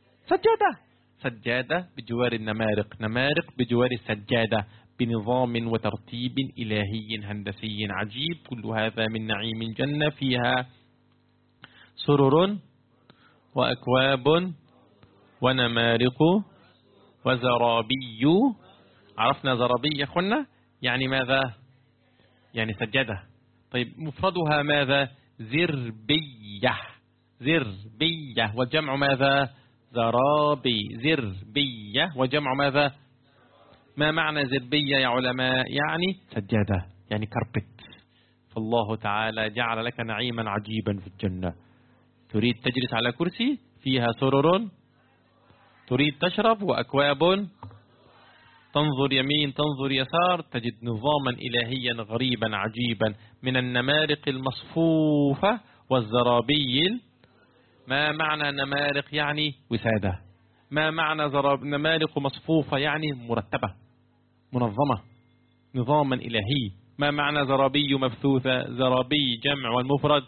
سجادة بجوار النمارق، نمارق بجوار السجادة، بنظام وترتيب إلهي هندسي عجيب. كل هذا من نعيم الجنة، فيها سرر وأكواب ونمارق وزرابي. عرفنا زرابي يا أخوانا يعني ماذا؟ يعني سجادة. طيب مفردها ماذا؟ زربية، والجمع ماذا؟ زرابي. زربية وجمع ماذا؟ ما معنى زربية يا علماء؟ يعني سجادة، يعني كربت. فالله تعالى جعل لك نعيما عجيبا في الجنة. تريد تجلس على كرسي فيها سرر، تريد تشرب وأكواب، تنظر يمين تنظر يسار تجد نظاما إلهيا غريبا عجيبا من النمارق المصفوفة والزرابي. ما معنى نمارق؟ يعني وسادة. ما معنى نمارق مصفوفة؟ يعني مرتبة منظمة، نظاما إلهي. ما معنى زرابي مبثوثة؟ زرابي جمع والمفرد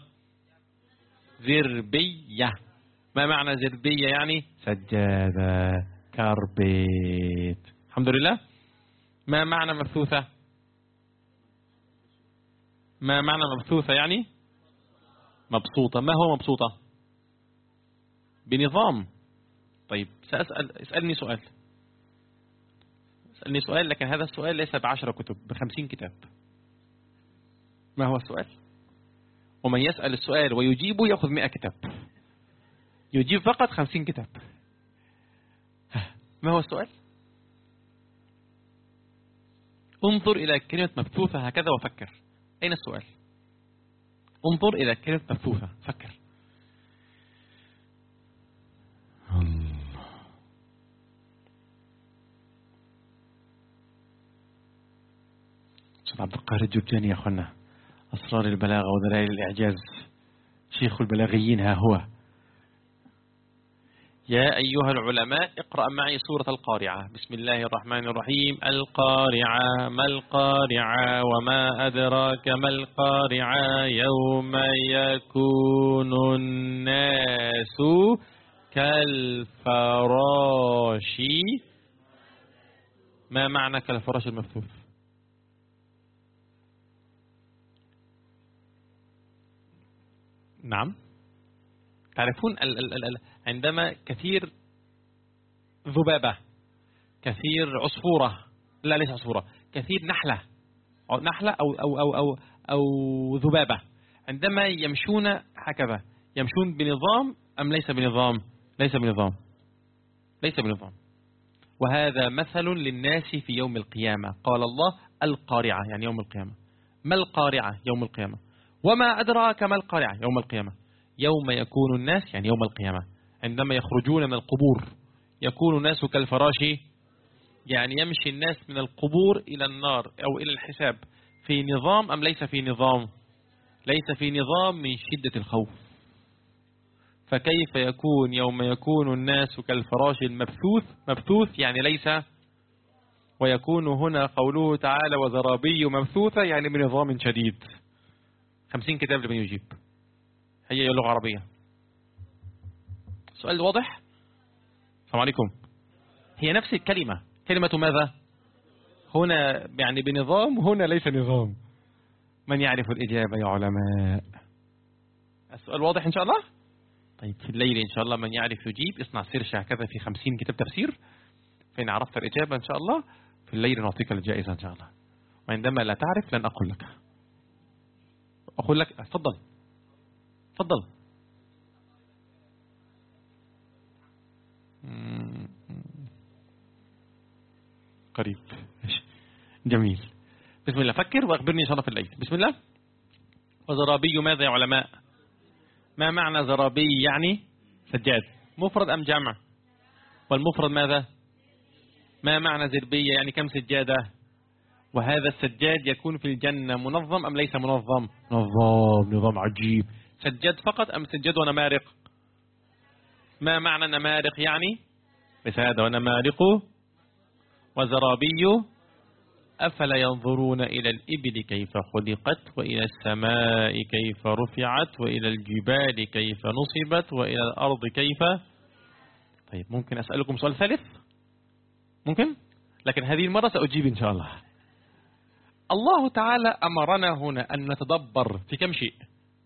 زربية. ما معنى زربية؟ يعني سجادة، كربيت. الحمد لله. ما معنى مبثوثة؟ ما معنى مبثوثة؟ يعني مبسوطة. ما هو مبسوطة؟ بنظام. طيب اسألني سؤال، لكن هذا السؤال ليس ب10 كتب، ب50 كتاب. ما هو السؤال؟ ومن يسأل السؤال ويجيبه يأخذ 100 كتاب، يجيب فقط 50 كتاب. ما هو السؤال؟ انظر إلى كلمة مبثوثة هكذا وفكر. أين السؤال؟ انظر إلى كلمة مبثوثة، فكر. أستاذ عبد القاهر الجرجاني يا أخوانا، أسرار البلاغة ودلائل الإعجاز، شيخ البلاغيين ها هو. يا أيها العلماء اقرأ معي سورة القارعة. بسم الله الرحمن الرحيم. القارعة ما القارعة وما أدراك ما القارعة يوم يكون الناس كالفراش. ما معنى كالفراش المبثوث؟ نعم، تعرفون عندما كثير ذبابة، كثير عصفورة، لا ليس عصفورة، كثير نحلة أو ذبابة، عندما يمشون هكذا يمشون بنظام أم ليس بنظام؟ ليس بنظام. وهذا مثل للناس في يوم القيامة. قال الله القارعة يعني يوم القيامة. ما القارعة؟ يوم القيامة. وما أدراك ما القارعة؟ يوم القيامة. يوم يكون الناس يعني يوم القيامة، عندما يخرجون من القبور يكون الناس كالفراش، يعني يمشي الناس من القبور إلى النار أو إلى الحساب في نظام أم ليس في نظام؟ ليس في نظام من شدة الخوف. فكيف يكون يوم يكون الناس كالفراش مبثوث يعني ليس. ويكون هنا قوله تعالى وزرابي مبثوثة يعني بنظام شديد. 50 كتاب لمن يجيب. هي لغة عربية. سؤال واضح؟ السلام عليكم. هي نفس الكلمة، كلمة ماذا؟ هنا يعني بنظام، هنا ليس نظام. من يعرف الإجابة يا علماء؟ السؤال واضح إن شاء الله؟ طيب في الليل إن شاء الله من يعرف يجيب. اصنع سيرش هكذا في 50 كتاب تفسير، فإن عرفت الإجابة إن شاء الله في الليل نعطيك الجائزة إن شاء الله. وعندما لا تعرف لن أقول لك. أقول لك تفضل تفضل. قريب. جميل. بسم الله. فكر وأخبرني إن شاء الله في الليل. بسم الله. وزرابي ماذا يا علماء؟ ما معنى زرابي؟ يعني سجاد. مفرد أم جمع؟ والمفرد ماذا؟ ما معنى زربية؟ يعني كم سجادة؟ وهذا السجاد يكون في الجنة منظم أم ليس منظم؟ نظام عجيب. سجاد فقط أم سجاد ونمارق؟ ما معنى نمارق؟ يعني بسادة. ونمارق وزرابي. أفلا ينظرون إلى الإبل كيف خلقت وإلى السماء كيف رفعت وإلى الجبال كيف نصبت وإلى الأرض كيف. طيب ممكن أسألكم سؤال ثالث؟ ممكن؟ لكن هذه المرة سأجيب إن شاء الله. الله تعالى أمرنا هنا أن نتدبر في كم شيء.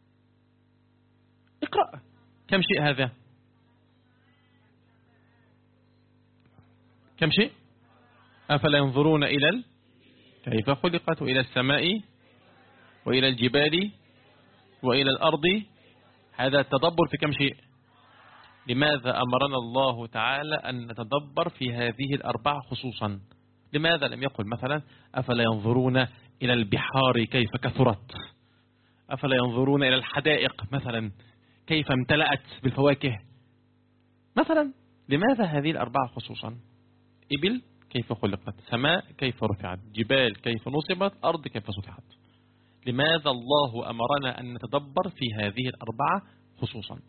اقرأ. كم شيء هذا؟ كم شيء؟ أفلا ينظرون إلى كيف خلقت وإلى السماء وإلى الجبال وإلى الأرض. هذا التدبر في كم شيء. لماذا أمرنا الله تعالى أن نتدبر في هذه الأربعة خصوصا؟ لماذا لم يقل مثلا أفلا ينظرون إلى البحار كيف كثرت؟ أفلا ينظرون إلى الحدائق مثلا كيف امتلأت بالفواكه مثلا؟ لماذا هذه الأربعة خصوصا؟ إبل كيف خلقت، سماء كيف رفعت، جبال كيف نصبت، أرض كيف سطحت. لماذا الله أمرنا أن نتدبر في هذه الأربعة خصوصا؟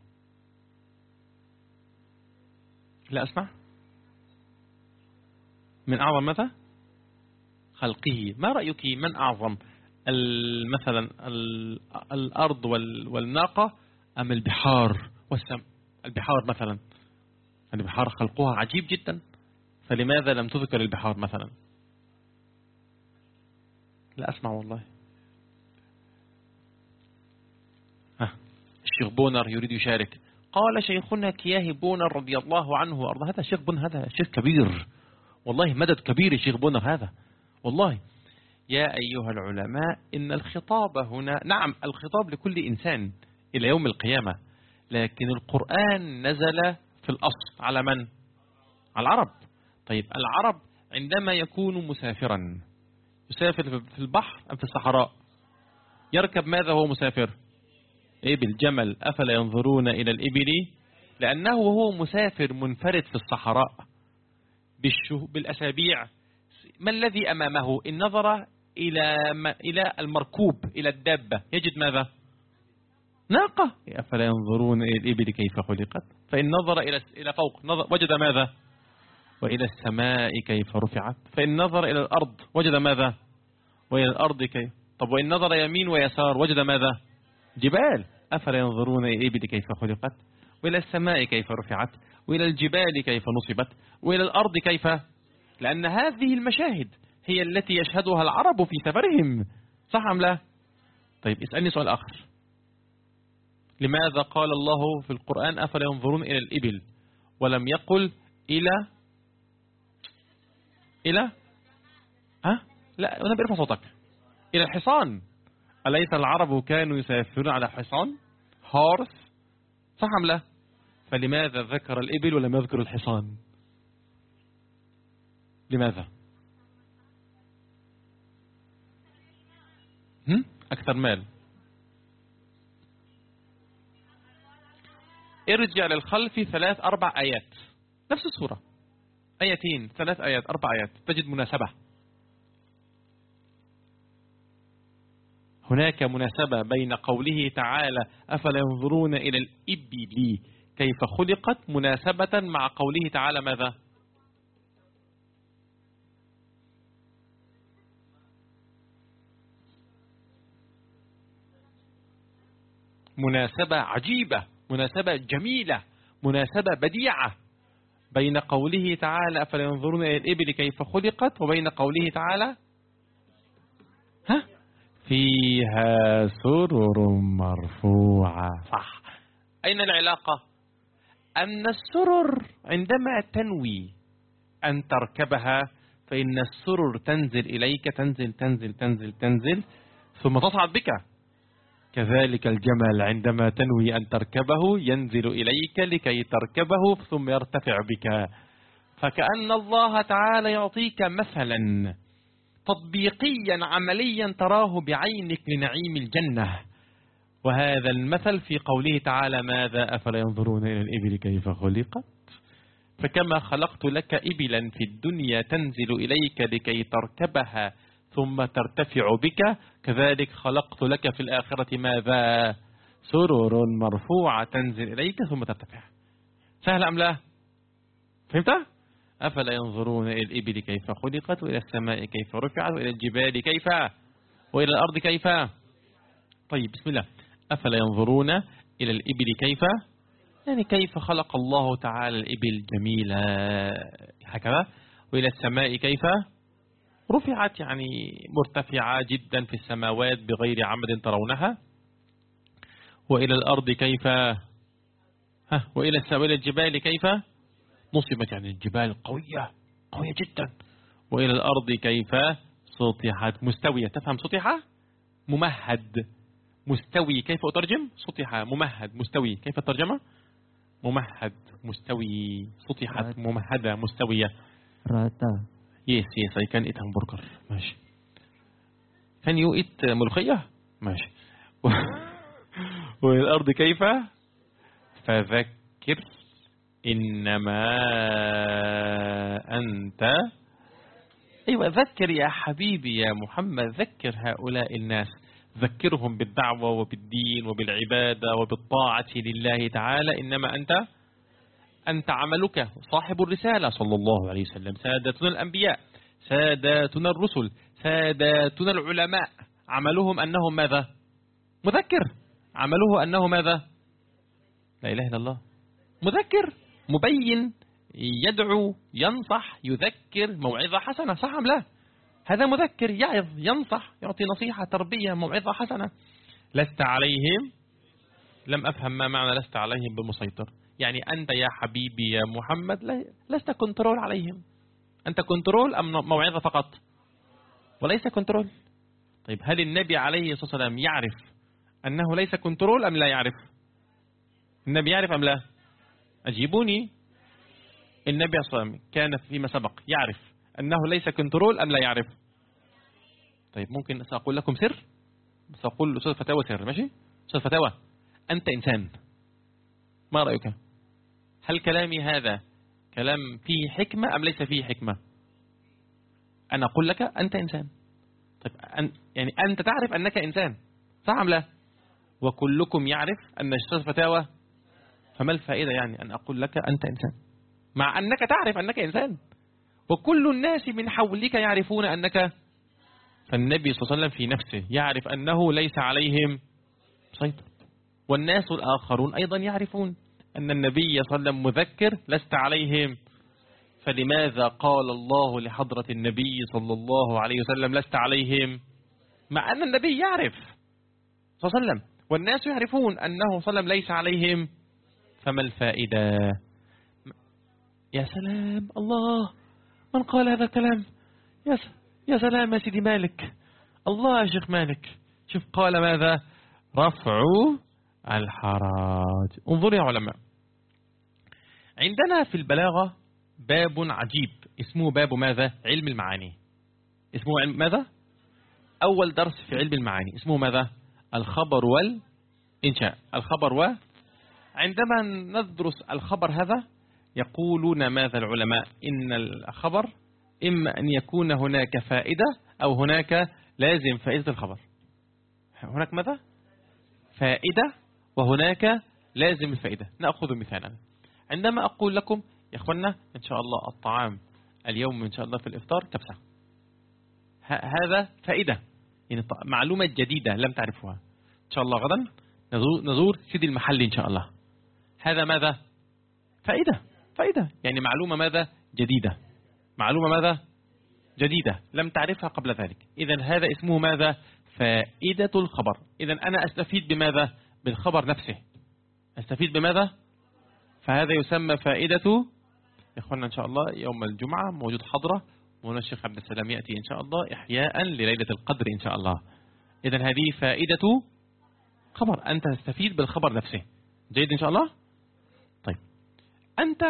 لا أسمع. من أعظم ماذا؟ خلقه. ما رأيك من أعظم مثلا الأرض والناقة أم البحار والسماء؟ البحار مثلا، البحار خلقها عجيب جدا، فلماذا لم تذكر البحار مثلا؟ لا أسمع والله. الشيخ بونر يريد يشارك. قال شيخنا كياه بونر رضي الله عنه وأرضاه. هذا الشيخ بونر هذا شيخ كبير والله، مدد كبير الشيخ بونر هذا والله. يا أيها العلماء إن الخطاب هنا، نعم الخطاب لكل إنسان إلى يوم القيامة، لكن القرآن نزل في الأصل على من؟ على العرب. طيب العرب عندما يكون مسافرا يسافر في البحر أم في الصحراء؟ يركب ماذا وهو مسافر؟ إبل، جمل. أفلا ينظرون إلى الإبل؟ لأنه هو مسافر منفرد في الصحراء بالأسابيع، ما الذي أمامه؟ إن نظر إلى المركوب، إلى الدابة، يجد ماذا؟ ناقة. أفلا ينظرون إلى الإبل كيف خلقت؟ فإن نظر إلى فوق وجد ماذا؟ وإلى السماء كيف رفعت؟ فإن نظر إلى الأرض وجد ماذا؟ وإلى الأرض كيف؟ طب وإن نظر يمين ويسار وجد ماذا؟ جبال. أفلا ينظرون إلى الإبل كيف خلقت؟ وإلى السماء كيف رفعت؟ وإلى الجبال كيف نصبت؟ وإلى الأرض كيف؟ لأن هذه المشاهد هي التي يشهدها العرب في سفرهم، صح أم لا؟ طيب اسألني سؤال آخر. لماذا قال الله في القرآن أفلا ينظرون إلى الإبل ولم يقل إلى لا، أنا برفع صوتك. إلى الحصان. أليس العرب كانوا يسافرون على حصان؟ هارس، صح أم لا؟ فلماذا ذكر الإبل ولم يذكر الحصان؟ لماذا؟ أكثر مال. ارجع للخلف 3-4 آيات، نفس السورة، آيتين 3 آيات 4 آيات، تجد مناسبة. هناك مناسبة بين قوله تعالى أفلا ينظرون إلى الإبل كيف خلقت، مناسبة مع قوله تعالى ماذا؟ مناسبة عجيبة، مناسبة جميلة، مناسبة بديعة بين قوله تعالى أفلا ينظرون إلى الإبل كيف خلقت وبين قوله تعالى فيها سرر مرفوعة. صح. أين العلاقة؟ أن السرر عندما تنوي أن تركبها فإن السرر تنزل إليك، تنزل تنزل تنزل تنزل ثم تصعد بك. كذلك الجمل عندما تنوي أن تركبه ينزل إليك لكي تركبه ثم يرتفع بك. فكأن الله تعالى يعطيك مثلا تطبيقيا عمليا تراه بعينك لنعيم الجنة، وهذا المثل في قوله تعالى ماذا أفلا ينظرون إلى الإبل كيف خلقت؟ فكما خلقت لك إبلا في الدنيا تنزل إليك لكي تركبها ثم ترتفع بك، كذلك خلقت لك في الآخرة ماذا؟ سرر مرفوعة تنزل إليك ثم ترتفع. سهل أم لا؟ فهمت؟ أفلا ينظرون إلى الإبل كيف خلقت وإلى السماء كيف رفعت وإلى الجبال كيف وإلى الأرض كيف. طيب بسم الله. أفلا ينظرون إلى الإبل كيف، يعني كيف خلق الله تعالى الإبل جميلة هكذا، وإلى السماء كيف رفعت يعني مرتفعة جدا في السماوات بغير عمد ترونها، وإلى الأرض كيف وإلى الجبال كيف نصبت، يعني الجبال قوية قوية جدا، وإلى الأرض كيف سطحت مستوية. تفهم سطحة؟ ممهد مستوي. كيف أترجم؟ سطحة ممهد مستوي. كيف الترجمة؟ ممهد مستوي سطحت ممهدة مستوية. راتا. Yes, I can eat hamburger. ماشي. Can you eat ملوخية؟ ماشي. والأرض كيف؟ فذكر إنما أنت. أيوة ذكر يا حبيبي يا محمد، ذكر هؤلاء الناس، ذكرهم بالدعوة وبالدين وبالعبادة وبالطاعة لله تعالى. إنما أنت عملك صاحب الرسالة صلى الله عليه وسلم، سادتنا الأنبياء، ساداتنا الرسل، ساداتنا العلماء، عملهم أنهم ماذا؟ مذكر. عمله أنه ماذا؟ لا إله إلا الله. مذكر مبين، يدعو ينصح يذكر، موعظة حسنة، صح أم لا؟ هذا مذكر يعظ ينصح يعطي نصيحة تربية موعظة حسنة. لست عليهم، لم أفهم ما معنى لست عليهم بمسيطر. يعني أنت يا حبيبي يا محمد لست كنترول عليهم. أنت كنترول أم موعظة فقط؟ وليس كنترول. طيب هل النبي عليه الصلاة والسلام يعرف أنه ليس كنترول أم لا يعرف؟ النبي يعرف أم لا؟ أجيبوني. النبي صلى الله عليه وسلم كان فيما سبق يعرف أنه ليس كنترول أم لا يعرف؟ طيب ممكن سأقول لكم سر، سأقول أستاذ فتاوى سر، ماشي؟ أستاذ فتاوى، أنت إنسان، ما رأيك؟ هل كلامي هذا كلام فيه حكمة أم ليس فيه حكمة؟ أنا أقول لك أنت إنسان. طيب يعني أنت تعرف أنك إنسان، صح أم لا؟ وكلكم يعرف أن أستاذ فتاوى، فما الفائدة يعني أن أقول لك أنت إنسان مع أنك تعرف أنك إنسان وكل الناس من حولك يعرفون أنك. فالنبي صلى الله عليه وسلم في نفسه يعرف أنه ليس عليهم مسيطر، والناس الآخرون أيضا يعرفون أن النبي صلى الله عليه وسلم مذكر لست عليهم. فلماذا قال الله لحضرة النبي صلى الله عليه وسلم لست عليهم، مع أن النبي يعرف صلى الله عليه وسلم والناس يعرفون أنه صلى الله عليه وسلم ليس عليهم؟ فما الفائدة؟ يا سلام، الله، من قال هذا الكلام؟ يا سلام يا سيدي مالك، الله يا شيخ مالك، شوف قال ماذا؟ رفع الحرج. انظر يا علماء، عندنا في البلاغة باب عجيب اسمه باب ماذا؟ علم المعاني. اسمه علم ماذا؟ أول درس في علم المعاني اسمه ماذا؟ الخبر والإنشاء. الخبر عندما ندرس الخبر هذا يقولون ماذا العلماء؟ إن الخبر إما أن يكون هناك فائدة أو هناك لازم فائدة الخبر. هناك ماذا؟ فائدة وهناك لازم الفائدة. نأخذ مثالا، عندما أقول لكم يا أخوانا إن شاء الله الطعام اليوم إن شاء الله في الإفطار كبسة، هذا فائدة، يعني معلومة جديدة لم تعرفوها. إن شاء الله غدا نزور سيدي المحل إن شاء الله، هذا ماذا؟ فائدة، يعني معلومة ماذا؟ جديدة، معلومة ماذا؟ جديدة لم تعرفها قبل ذلك. إذن هذا اسمه ماذا؟ فائدة الخبر. إذن أنا أستفيد بماذا؟ بالخبر نفسه. أستفيد بماذا؟ فهذا يسمى فائدة. يا أخوانا إن شاء الله يوم الجمعة موجود حضرة مولانا الشيخ عبد السلام يأتي إن شاء الله إحياء لليلة القدر إن شاء الله. إذن هذه فائدة خبر، أنت تستفيد بالخبر نفسه. جيد إن شاء الله. طيب أنت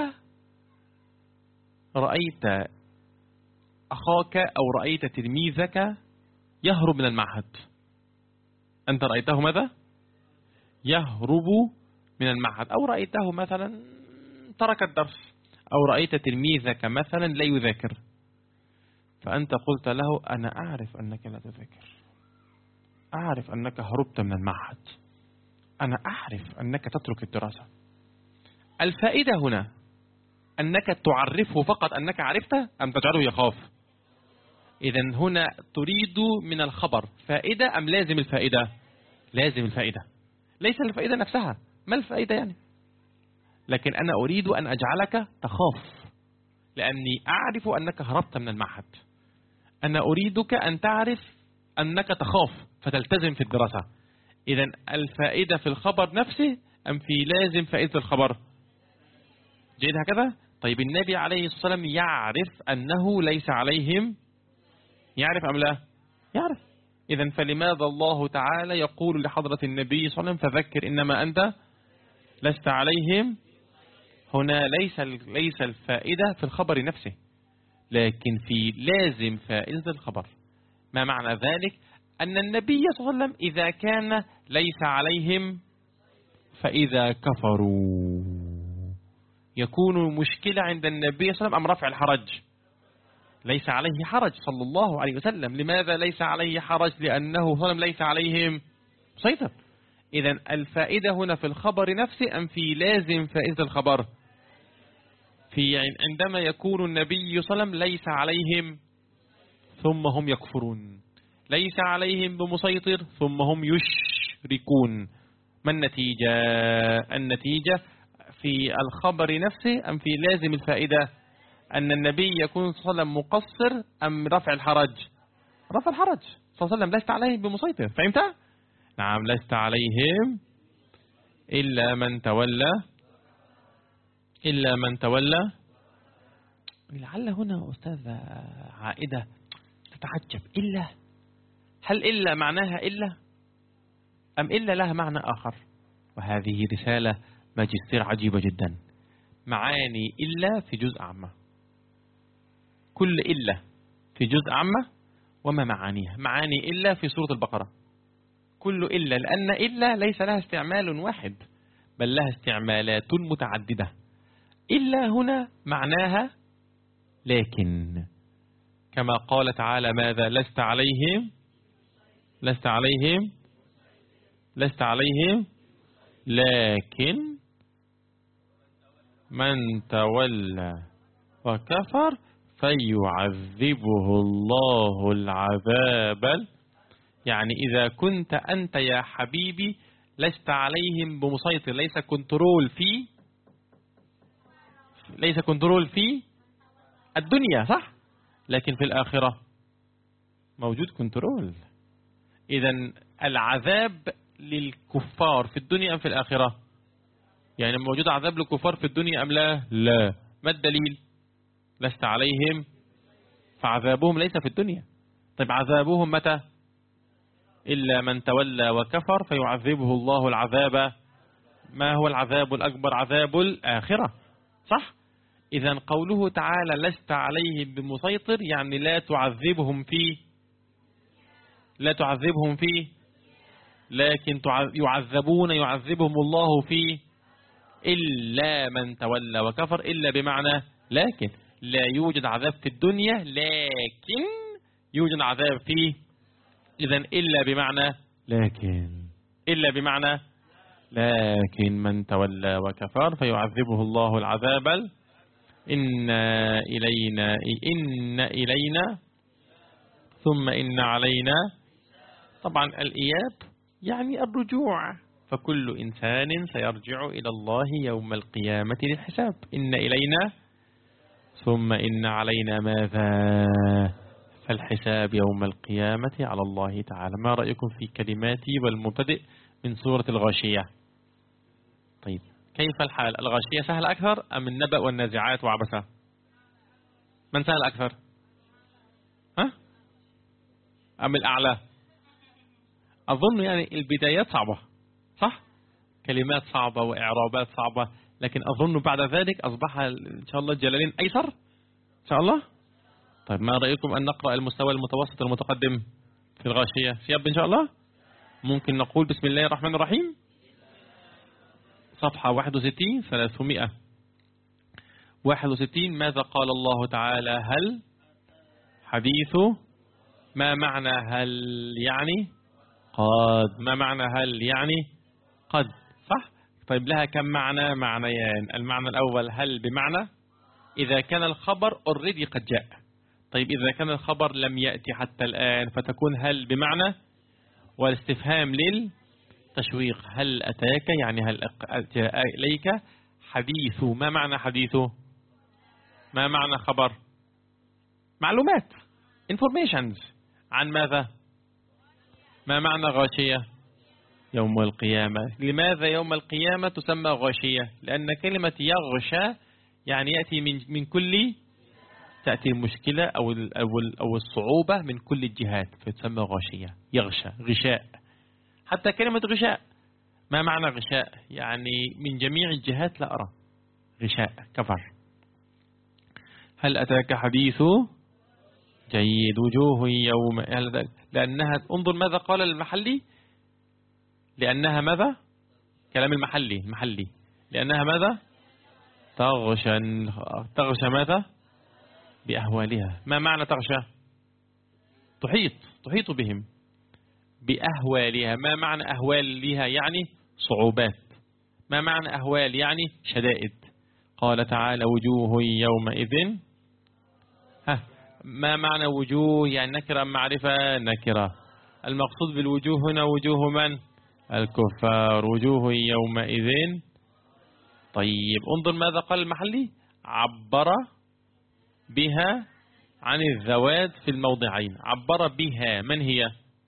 رأيت أخاك أو رأيت تلميذك يهرب من المعهد، أنت رأيته ماذا؟ يهرب من المعهد، أو رأيته مثلا ترك الدرس، أو رأيت تلميذك مثلا لا يذاكر، فأنت قلت له أنا أعرف أنك لا تذاكر، أعرف أنك هربت من المعهد، أنا أعرف أنك تترك الدراسة. الفائدة هنا أنك تعرفه فقط أنك عرفته أم تجعله يخاف؟ إذن هنا تريد من الخبر فائدة أم لازم الفائدة؟ لازم الفائدة، ليس الفائدة نفسها، ما الفائدة يعني؟ لكن أنا أريد أن أجعلك تخاف لأني أعرف أنك هربت من المعهد. أنا أريدك أن تعرف أنك تخاف فتلتزم في الدراسة. إذن الفائدة في الخبر نفسه أم في لازم فائدة الخبر؟ جيد هكذا؟ طيب النبي عليه الصلاة والسلام يعرف أنه ليس عليهم، يعرف أم لا؟ يعرف. إذن فلماذا الله تعالى يقول لحضرة النبي صلى الله عليه وسلم فذكر إنما أنت لست عليهم؟ هنا ليس الفائدة في الخبر نفسه، لكن في لازم فائدة الخبر. ما معنى ذلك؟ أن النبي صلى الله عليه وسلم إذا كان ليس عليهم فإذا كفروا يكون مشكلة عند النبي صلى الله عليه وسلم أم رفع الحرج؟ ليس عليه حرج صلى الله عليه وسلم. لماذا ليس عليه حرج؟ لأنه صلى الله عليه وسلم ليس عليهم مسيطر. إذن الفائدة هنا في الخبر نفسه أم في لازم فائدة الخبر؟ في عندما يكون النبي صلى الله عليه وسلم ليس عليهم ثم هم يكفرون، ليس عليهم بمسيطر ثم هم يشركون، ما النتيجة؟ النتيجة في الخبر نفسه أم في لازم الفائدة؟ أن النبي يكون صلى الله عليه وسلم مقصر أم رفع الحرج؟ رفع الحرج صلى الله عليه وسلم، لست عليهم بمسيطر. فهمت؟ نعم، لست عليهم إلا من تولى، إلا من تولى. لعل هنا أستاذ عائدة تتعجب، إلا هل إلا معناها إلا أم إلا لها معنى آخر؟ وهذه رسالة ماجستير عجيبة جدا. معاني إلا في جزء عامة، كل إلا في جزء عامة، وما معانيها؟ معاني إلا في سورة البقرة كل إلا، لأن إلا ليس لها استعمال واحد بل لها استعمالات متعددة. إلا هنا معناها لكن، كما قال تعالى ماذا؟ لست عليهم لكن من تولى وكفر فيعذبه الله العذاب. يعني إذا كنت أنت يا حبيبي لست عليهم بمسيطر، ليس كنترول في الدنيا، صح؟ لكن في الآخرة موجود كنترول. إذن العذاب للكفار في الدنيا أم في الآخرة؟ يعني موجود عذاب للكفار في الدنيا أم لا؟ لا. ما الدليل؟ لست عليهم، فعذابهم ليس في الدنيا. طيب عذابهم متى؟ إلا من تولى وكفر فيعذبه الله العذاب. ما هو العذاب الأكبر؟ عذاب الآخرة، صح؟ إذن قوله تعالى لست عليهم بمسيطر يعني لا تعذبهم فيه، لكن يعذبهم الله فيه. إلا من تولى وكفر، إلا بمعنى لكن، لا يوجد عذاب في الدنيا لكن يوجد عذاب فيه. إذن إلا بمعنى لكن من تولى وكفر فيعذبه الله العذاب. إن إلينا ثم إن علينا. طبعا الإياب يعني الرجوع، فكل إنسان سيرجع إلى الله يوم القيامة للحساب. إن إلينا ثم إن علينا ماذا؟ فالحساب يوم القيامة على الله تعالى. ما رأيكم في كلماتي والمبتدئ من سورة الغاشية؟ طيب كيف الحال؟ الغاشية سهل أكثر أم النبأ والنازعات وعبسة؟ من سهل أكثر؟ أم الأعلى؟ أظن يعني البدايات صعبة، صح؟ كلمات صعبة وإعرابات صعبة، لكن أظن بعد ذلك أصبح إن شاء الله الجلالين أيسر إن شاء الله. طيب ما رأيكم أن نقرأ المستوى المتوسط المتقدم في الغاشية سياب إن شاء الله؟ ممكن نقول بسم الله الرحمن الرحيم، صفحة 61 361. ماذا قال الله تعالى؟ هل حديث. ما معنى هل يعني قد؟ ما معنى هل يعني قد، صح؟ طيب لها كم معنى؟ معنيان. المعنى الأول هل بمعنى إذا كان الخبر already قد جاء. طيب إذا كان الخبر لم يأتي حتى الآن فتكون هل بمعنى والاستفهام للتشويق. هل أتاك يعني هل جاء إليك حديث. ما معنى حديثه؟ ما معنى خبر؟ معلومات informations عن ماذا؟ ما معنى غاشية؟ يوم القيامة. لماذا يوم القيامة تسمى غاشية؟ لأن كلمة يغشى يعني يأتي من كل، تأتي المشكلة أو الصعوبة من كل الجهات فتسمى غاشية. يغشى غشاء. حتى كلمة غشاء ما معنى غشاء؟ يعني من جميع الجهات لا أرى. غشاء كفر. هل أتاك حديث؟ جيد. وجوه يوم، لأنها انظر ماذا قال المحلي، لأنها ماذا؟ كلام المحلي لأنها ماذا؟ تغشى ماذا؟ بأهوالها. ما معنى تغشى؟ تحيط بهم بأهوالها. ما معنى أهوالها؟ يعني صعوبات. ما معنى أهوال؟ يعني شدائد. قال تعالى وجوه يومئذ. ما معنى وجوه؟ يعني نكرة معرفة نكرة. المقصود بالوجوه هنا وجوه من؟ الكفار. وجوه يومئذ. طيب انظر ماذا قال المحلي، عبر بها عن الذوات في الموضعين. عبر بها، من هي؟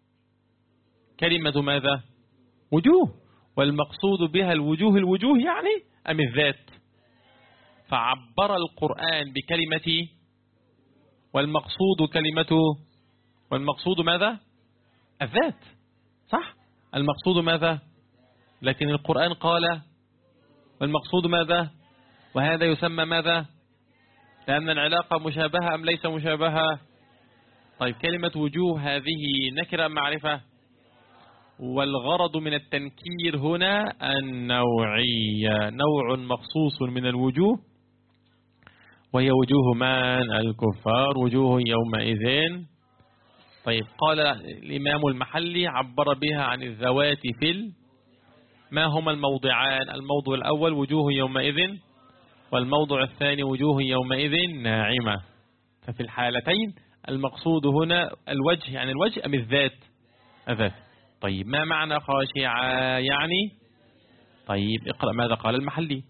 كلمة ماذا؟ وجوه. والمقصود بها الوجوه يعني أم الذات؟ فعبر القرآن بكلمة، والمقصود كلمته، والمقصود ماذا؟ الذات، صح؟ المقصود ماذا؟ لكن القرآن قال والمقصود ماذا؟ وهذا يسمى ماذا؟ لأن العلاقة مشابهة أم ليس مشابهة؟ طيب كلمة وجوه هذه نكرة معرفة، والغرض من التنكير هنا النوعية، نوع مخصوص من الوجوه، وهي وجوه من؟ الكفار، وجوه يومئذ. طيب قال الإمام المحلي عبر بها عن الذوات في ما هما الموضعان؟ الموضع الأول وجوه يومئذ، والموضع الثاني وجوه يومئذ ناعمة. ففي الحالتين المقصود هنا الوجه، يعني الوجه أم الذات؟ الذات. طيب ما معنى خاشعة يعني؟ طيب اقرأ ماذا قال المحلي.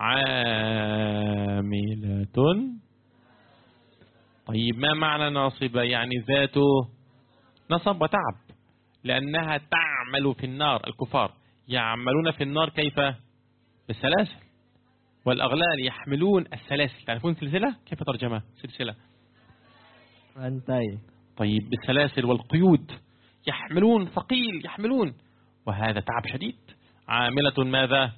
عاملة. طيب ما معنى ناصبة؟ يعني ذاته نصب وتعب، لأنها تعمل في النار. الكفار يعملون في النار كيف؟ بالسلاسل والأغلال، يحملون السلاسل. تعرفون سلسلة كيف ترجمة سلسلة؟ أنتي. طيب بالسلاسل والقيود، يحملون ثقيل، يحملون، وهذا تعب شديد. عاملة ماذا؟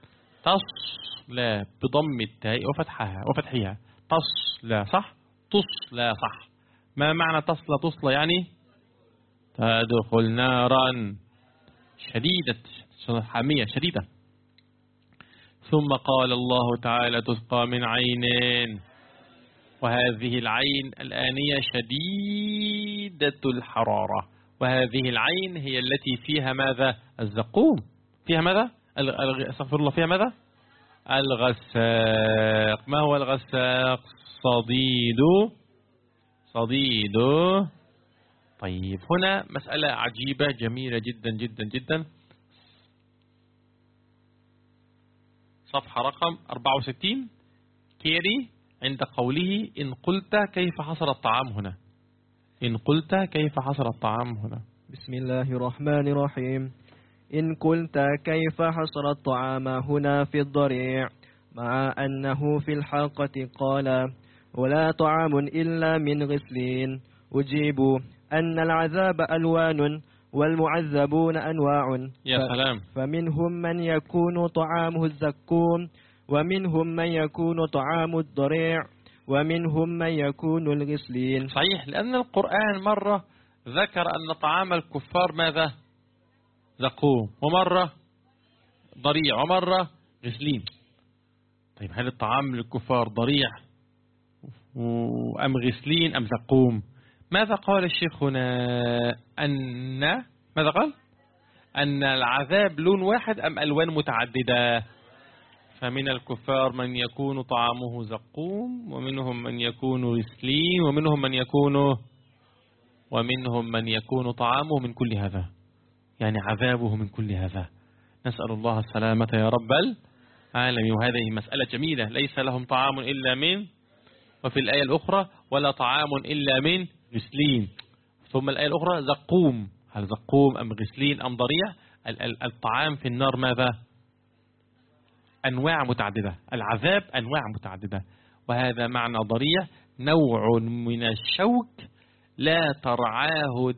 تصلى بضم التاء وفتحها تصلى، صح؟ تصلى صح. ما معنى تصلى يعني تدخل نارا شديدة، حامية شديدة. ثم قال الله تعالى تسقى من عين، وهذه العين الآنية شديدة الحرارة، وهذه العين هي التي فيها ماذا؟ الزقوم. فيها ماذا؟ استغفر الله، فيها ماذا؟ الغساق. ما هو الغساق؟ صديد. طيب هنا مسألة عجيبة جميلة جدا جدا جدا. صفحة رقم 64 كيري، عند قوله إن قلت كيف حصل الطعام هنا. إن قلت كيف حصل الطعام هنا. بسم الله الرحمن الرحيم. إن قلت كيف حصل الطعام هنا في الضريع، مع أنه في الحلقة قال ولا طعام إلا من غسلين، أجيب أن العذاب ألوان والمعذبون أنواع. يا سلام. فمنهم من يكون طعامه الزكوم، ومنهم من يكون طعام الضريع، ومنهم من يكون الغسلين. صحيح، لأن القرآن مرة ذكر أن طعام الكفار ماذا؟ زقوم، ومرة ضريع، ومرة غسلين. طيب هل الطعام للكفار ضريع أم غسلين أم زقوم؟ ماذا قال الشيخ هنا؟ ماذا قال؟ أن العذاب لون واحد أم ألوان متعددة؟ فمن الكفار من يكون طعامه زقوم، ومنهم من يكون غسلين، ومنهم من يكون طعامه من كل هذا، يعني عذابه من كل هذا. نسأل الله السلامة يا رب العالمين. وهذه مسألة جميلة. ليس لهم طعام إلا من، وفي الآية الأخرى ولا طعام إلا من غسلين، ثم الآية الأخرى زقوم. هل زقوم أم غسلين أم ضريع؟ الطعام في النار ماذا؟ أنواع متعددة، العذاب أنواع متعددة. وهذا معنى ضريع، نوع من الشوك لا ترعاه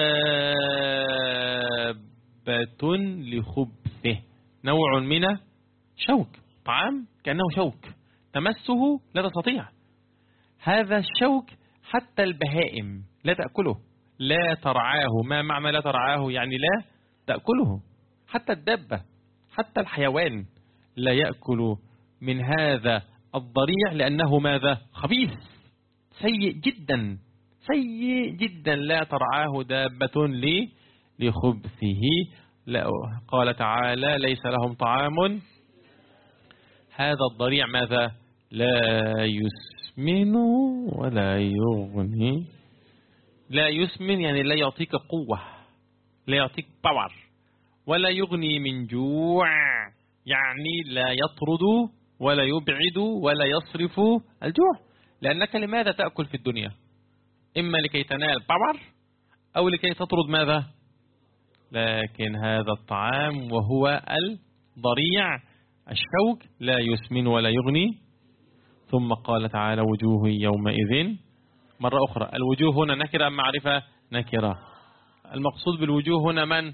دابة لخبثه. نوع من شوك، طعام كأنه شوك تمسه لا تستطيع. هذا الشوك حتى البهائم لا تأكله، لا ترعاه. ما معنى لا ترعاه؟ يعني لا تأكله. حتى الدابة، حتى الحيوان لا يأكل من هذا الضريع، لأنه ماذا؟ خبيث، سيء جدا، سيء جدا. لا ترعاه دابة لخبثه. قال تعالى ليس لهم طعام. هذا الضريع ماذا؟ لا يسمن ولا يغني. لا يسمن يعني لا يعطيك قوة، لا يعطيك باور. ولا يغني من جوع، يعني لا يطرد ولا يبعد ولا يصرف الجوع. لأنك لماذا تأكل في الدنيا؟ إما لكي تنال باور أو لكي تطرد ماذا؟ لكن هذا الطعام وهو الضريع الشوك لا يسمن ولا يغني. ثم قال تعالى وجوه يومئذ. مرة أخرى الوجوه هنا نكرة أم معرفة؟ نكرة. المقصود بالوجوه هنا من؟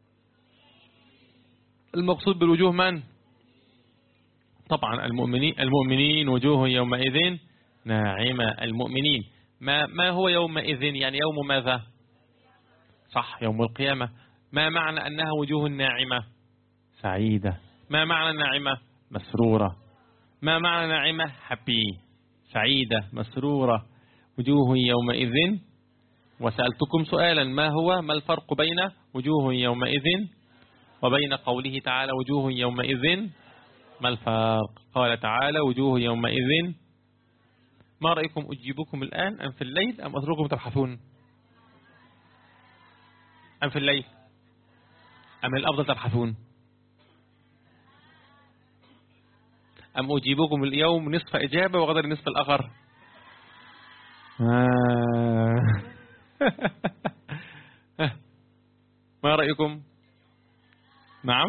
المقصود بالوجوه من؟ طبعا المؤمنين وجوه يومئذ ناعمة. المؤمنين. ما هو يومئذ؟ يعني يوم ماذا؟ صح، يوم القيامة. ما معنى أنها وجوه ناعمة سعيدة؟ ما معنى ناعمة؟ مسرورة. ما معنى ناعمة؟ happy، سعيدة مسرورة. وجوه يومئذ. وسألتكم سؤالا، ما الفرق بين وجوه يومئذ وبين قوله تعالى وجوه يومئذ؟ ما الفرق؟ قال تعالى وجوه يومئذ. ما رأيكم أجيبكم الآن أم في الليل أم أترككم تبحثون؟ أم في الليل أم الأفضل تبحثون؟ أم أجيبكم اليوم نصف إجابة وغدا النصف الآخر؟ ما رأيكم؟ نعم؟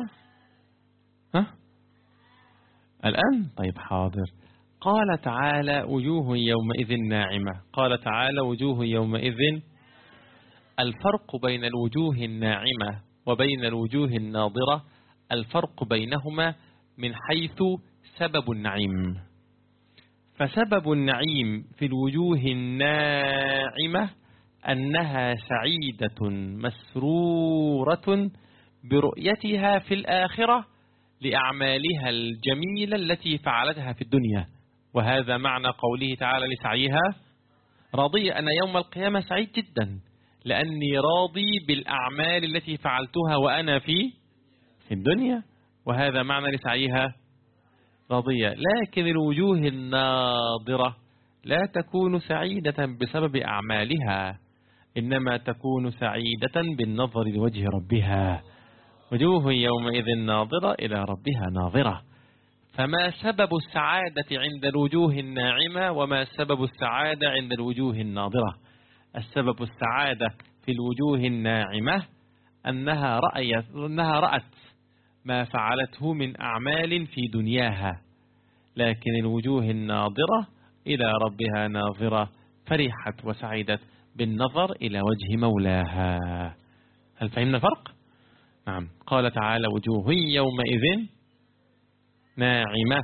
الآن؟ طيب حاضر. قال تعالى وجوه يومئذ ناعمة. قال تعالى وجوه يومئذ. الفرق بين الوجوه الناعمة وبين الوجوه الناضرة، الفرق بينهما من حيث سبب النعيم. فسبب النعيم في الوجوه الناعمة أنها سعيدة مسرورة برؤيتها في الآخرة لأعمالها الجميلة التي فعلتها في الدنيا. وهذا معنى قوله تعالى لسعيها راضية. أنا يوم القيامة سعيد جدا لأني راضي بالأعمال التي فعلتها وأنا في الدنيا، وهذا معنى لسعيها راضية. لكن الوجوه الناضرة لا تكون سعيدة بسبب أعمالها، إنما تكون سعيدة بالنظر لوجه ربها. وجوه يومئذ ناظرة إلى ربها ناظرة. فما سبب السعادة عند الوجوه الناعمة وما سبب السعادة عند الوجوه الناظرة؟ السبب السعادة في الوجوه الناعمة أنها رأت ما فعلته من أعمال في دنياها، لكن الوجوه الناظرة إلى ربها ناظرة، فرحت وسعدت بالنظر إلى وجه مولاها. هل فهمنا الفرق؟ نعم. قال تعالى وجوه يومئذ ناعمة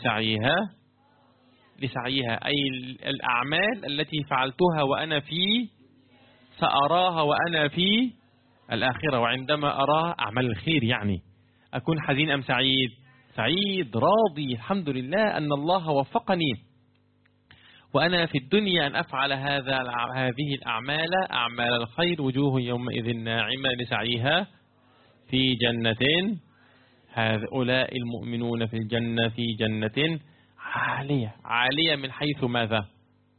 لسعيها أي الأعمال التي فعلتها وأنا في سأراها وأنا في الآخرة. وعندما أراها أعمال الخير يعني أكون حزين أم سعيد؟ سعيد راضي الحمد لله أن الله وفقني وأنا في الدنيا أن أفعل هذه الأعمال أعمال الخير. وجوه يومئذ ناعمة لسعيها في جنة. هؤلاء المؤمنون في الجنة في جنة عالية من حيث ماذا؟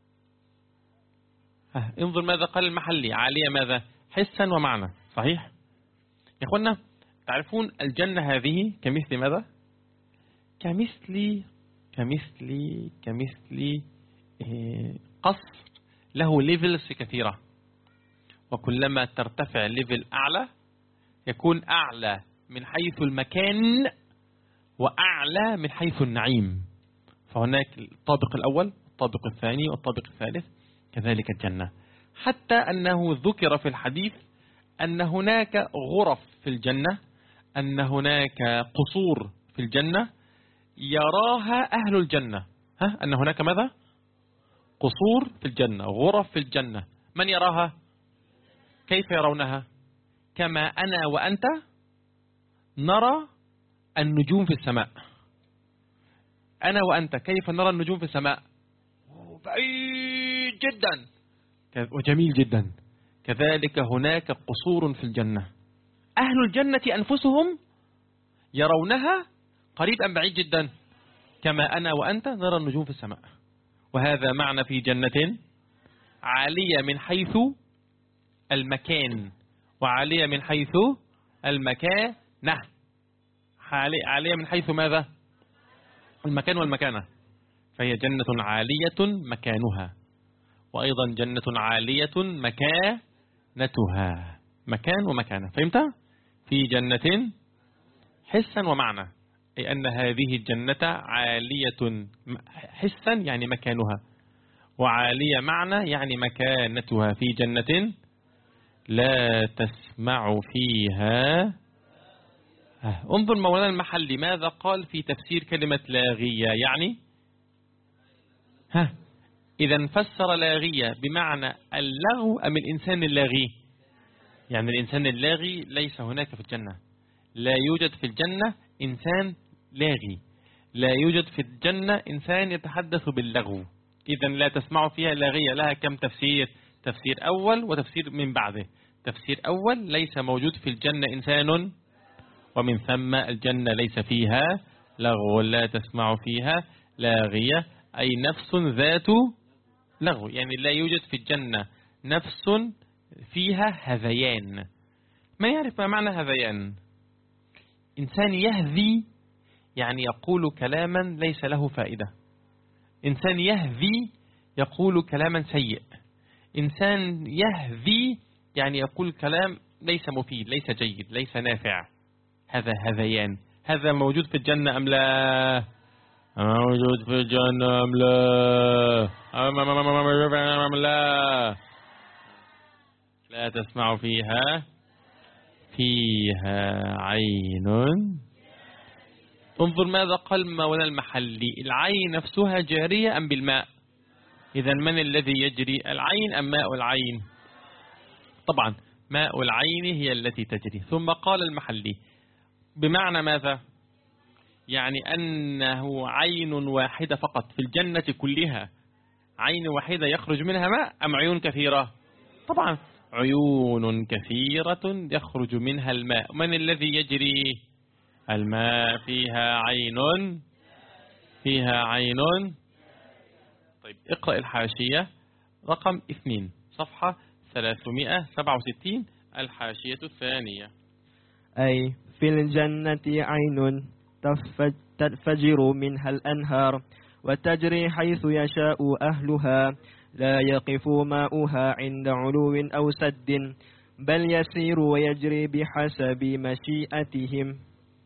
انظر ماذا قال المحلي. عالية ماذا؟ حسا ومعنى. صحيح يا أخوانا؟ تعرفون الجنة هذه كمثل ماذا؟ كمثل قصر له ليفلز كثيرة، وكلما ترتفع ليفل أعلى يكون أعلى من حيث المكان وأعلى من حيث النعيم. فهناك الطابق الأول والطابق الثاني والطابق الثالث، كذلك الجنة. حتى أنه ذكر في الحديث أن هناك غرف في الجنة، أن هناك قصور في الجنة يراها أهل الجنة. أن هناك ماذا؟ قصور في الجنة، غرف في الجنة. من يراها؟ كيف يرونها؟ كما أنا وأنت نرى النجوم في السماء. أنا وأنت كيف نرى النجوم في السماء؟ بعيد جدا وجميل جدا. كذلك هناك قصور في الجنة، أهل الجنة أنفسهم يرونها قريب أم بعيد جدا، كما أنا وأنت نرى النجوم في السماء. وهذا معنى في جنة عالية من حيث المكان وعالية من حيث المكانة. عالية من حيث ماذا؟ المكان والمكانة. فهي جنة عالية مكانها، وأيضا جنة عالية مكانتها. مكان ومكانة. فهمت؟ في جنة حسا ومعنى، أي أن هذه الجنة عالية حسا يعني مكانها، وعالية معنى يعني مكانتها. في جنة لا تسمع فيها. انظر مولانا المحلي ماذا قال في تفسير كلمة لاغية. يعني إذا فسر لاغية بمعنى اللغو أم الإنسان اللاغي؟ يعني الإنسان اللاغي ليس هناك في الجنة، لا يوجد في الجنة إنسان لاغي، لا يوجد في الجنة إنسان يتحدث باللغو. إذا لا تسمع فيها لاغية. لها كم تفسير؟ تفسير أول وتفسير من بعده. تفسير أول: ليس موجود في الجنة إنسان، ومن ثم الجنة ليس فيها لغو، لا تسمع فيها لاغية، أي نفس ذات لغو. يعني لا يوجد في الجنة نفس فيها هذيان. ما يعرف ما معنى هذيان؟ إنسان يهذي يعني يقول كلاما ليس له فائدة. إنسان يهذي يقول كلاما سيء. إنسان يهذي يعني يقول كلام ليس مفيد، ليس جيد، ليس نافع. هذا هذيان. هذا موجود في الجنة أم لا؟ موجود في الجنة أم لا؟ أم لا؟ لا تسمع فيها عين. انظر ماذا قال مولانا المحلي: العين نفسها جارية أم بالماء؟ إذا من الذي يجري، العين أم ماء العين؟ طبعا ماء العين هي التي تجري. ثم قال المحلي: بمعنى ماذا؟ يعني أنه عين واحدة فقط في الجنة كلها، عين واحدة يخرج منها ماء أم عيون كثيرة؟ طبعا عيون كثيرة يخرج منها الماء. من الذي يجري؟ الماء. فيها عين. طيب اقرأ الحاشية رقم 2 صفحة 367 الحاشية الثانية. أي في الجنة عين تنفجر منها الأنهار وتجري حيث يشاء أهلها، لا يقف ماؤها عند علو أو سد، بل يسير ويجري بحسب مشيئتهم.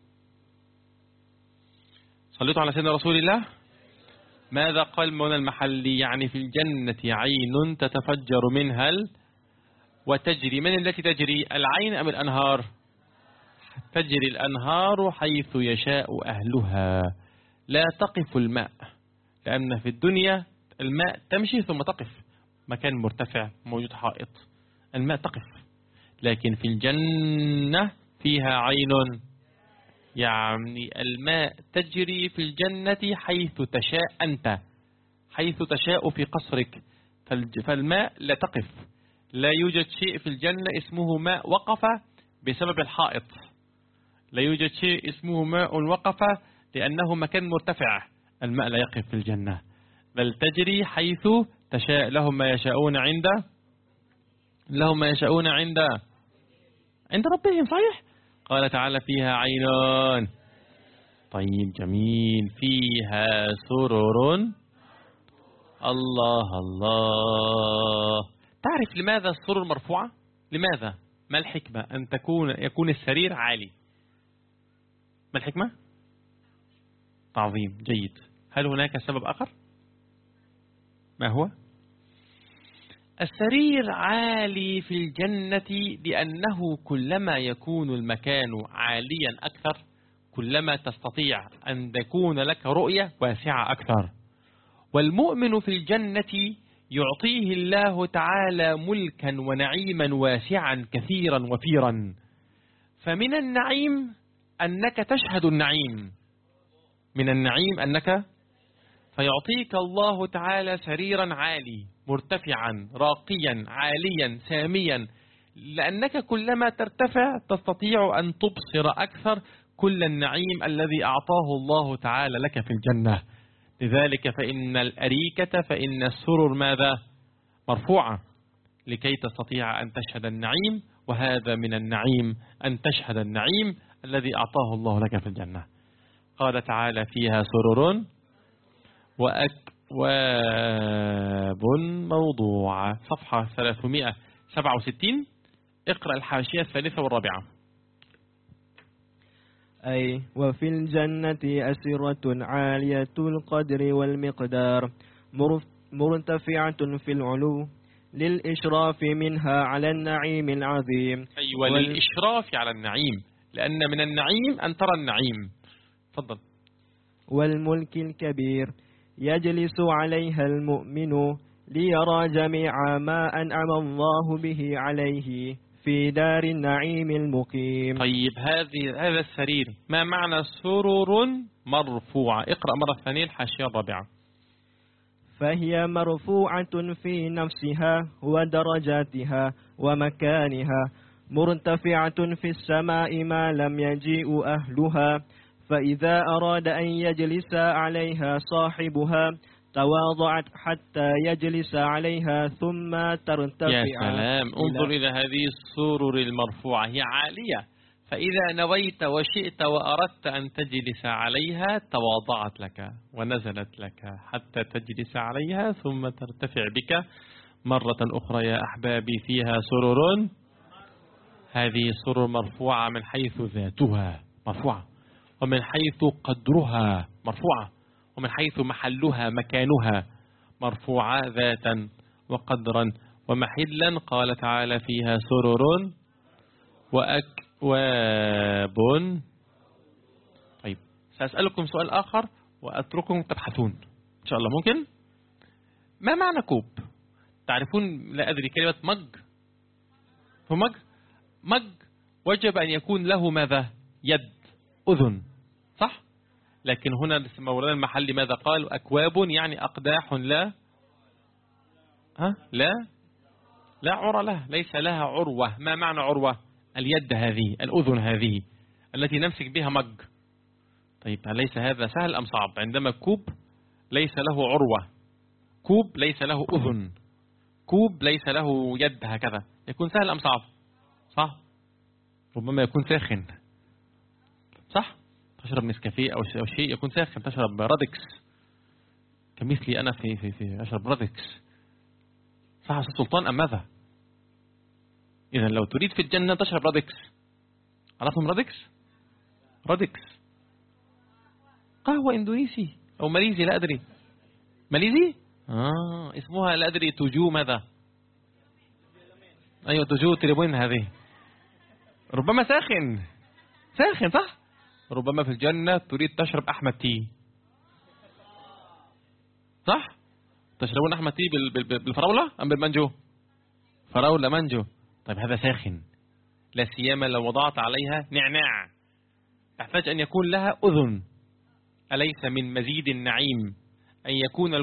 صليتوا على سيدنا رسول الله. ماذا قال مولانا المحلي؟ يعني في الجنة عين تتفجر منها وتجري. من التي تجري، العين أم الأنهار؟ تجري الأنهار حيث يشاء أهلها، لا تقف الماء، لأن في الدنيا الماء تمشي ثم تقف، مكان مرتفع موجود حائط الماء تقف، لكن في الجنة فيها عين، يعني الماء تجري في الجنة حيث تشاء أنت، حيث تشاء في قصرك، فالماء لا تقف. لا يوجد شيء في الجنة اسمه ماء وقف بسبب الحائط، لا يوجد شيء اسمه ماء وقف لأنه مكان مرتفع. الماء لا يقف في الجنة، بل تجري حيث تشاء. لهم ما يشاءون عند ربهم. صحيح. قال تعالى: فيها عين. طيب جميل. فيها سرر. الله الله. تعرف لماذا السرر مرفوعة؟ لماذا؟ ما الحكمة أن يكون السرير عالي؟ ما الحكمة؟ تعظيم. جيد. هل هناك سبب آخر؟ ما هو؟ السرير عالي في الجنة لأنه كلما يكون المكان عاليا أكثر كلما تستطيع أن تكون لك رؤية واسعة أكثر. والمؤمن في الجنة يعطيه الله تعالى ملكا ونعيما واسعا كثيرا وفيرا. فمن النعيم أنك تشهد النعيم، من النعيم أنك فيعطيك الله تعالى سريرا عالي مرتفعا راقيا عاليا ساميا، لأنك كلما ترتفع تستطيع أن تبصر أكثر كل النعيم الذي أعطاه الله تعالى لك في الجنة. لذلك فإن الأريكة، فإن السرر ماذا؟ مرفوعة لكي تستطيع أن تشهد النعيم، وهذا من النعيم أن تشهد النعيم الذي أعطاه الله لك في الجنة. قال تعالى: فيها سرر وأكواب موضوعة. صفحة 367. اقرأ الحاشية الثالثة والرابعة. أي وفي الجنة أسرة عالية القدر والمقدار مرتفعة في العلو للإشراف منها على النعيم العظيم. أيوة للإشراف على النعيم، لأن من النعيم أن ترى النعيم. تفضل. والملك الكبير يجلس عليها المؤمن ليرى جميع ما أنعم الله به عليه في دار النعيم المقيم. طيب هذا السرير ما معنى سرر مرفوعة؟ اقرأ مرة ثانية الحاشية الرابعة. فهي مرفوعة في نفسها ودرجاتها ومكانها، مرتفعة في السماء ما لم يجيء أهلها، فإذا أراد أن يجلس عليها صاحبها تواضعت حتى يجلس عليها ثم ترتفع. يا سلام، انظر إلى هذه السرر المرفوعة، هي عالية، فإذا نويت وشئت وأردت أن تجلس عليها تواضعت لك ونزلت لك حتى تجلس عليها ثم ترتفع بك مرة أخرى. يا أحبابي فيها سرر، هذه السرر مرفوعة من حيث ذاتها مرفوعة، ومن حيث قدرها مرفوعة، ومن حيث محلها مكانها مرفوعة ذاتا وقدرا ومحلا. قال تعالى فيها سرر وأكواب. طيب سأسألكم سؤال آخر وأترككم تبحثون إن شاء الله. ممكن؟ ما معنى كوب؟ تعرفون؟ لا أدري. كلمة مج، هو مج وجب أن يكون له ماذا؟ يد، أذن، صح؟ لكن هنا مولانا المحلي ماذا قال؟ أكواب يعني أقداح لا عرى له، ليس لها عروة. ما معنى عروة؟ اليد هذه، الأذن هذه التي نمسك بها مج. طيب أليس هذا سهل أم صعب؟ عندما كوب ليس له عروة، كوب ليس له أذن، كوب ليس له يد هكذا، يكون سهل أم صعب؟ صح؟ ربما يكون ساخن، صح؟ تشرب نسكافيه أو شيء يكون ساخن، تشرب رادكس كمثلي أنا في أشرب رادكس، صح يا سلطان أم ماذا؟ إذا لو تريد في الجنة تشرب رادكس. عرفتم رادكس قهوة إندونيسي أو ماليزي، لا أدري. ماليزي؟ اسمها لا أدري، توجو ماذا؟ أيوة توجو تريبوين هذه. ربما ساخن صح؟ ربما في الجنة تريد تشرب أحمد تي، صح؟ تشربون أحمد تي بالفراولة أم بالمانجو؟ فراولة مانجو. طيب هذا ساخن، لا سيما لو وضعت عليها نعناع، تحتاج أن يكون لها أذن. أليس من مزيد النعيم أن يكون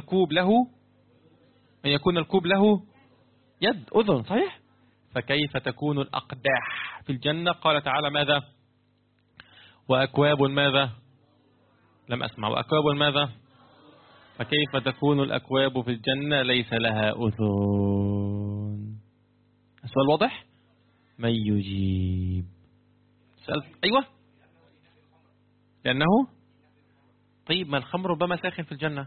الكوب له يد، أذن، صحيح؟ فكيف تكون الأقداح في الجنة؟ قال تعالى ماذا؟ وأكواب ماذا؟ لم أسمع. وأكواب ماذا؟ فكيف تكون الأكواب في الجنة ليس لها أذن؟ السؤال واضح؟ من يجيب؟ سألت. أيوة، لأنه طيب ما الخمر ربما ساخن في الجنة.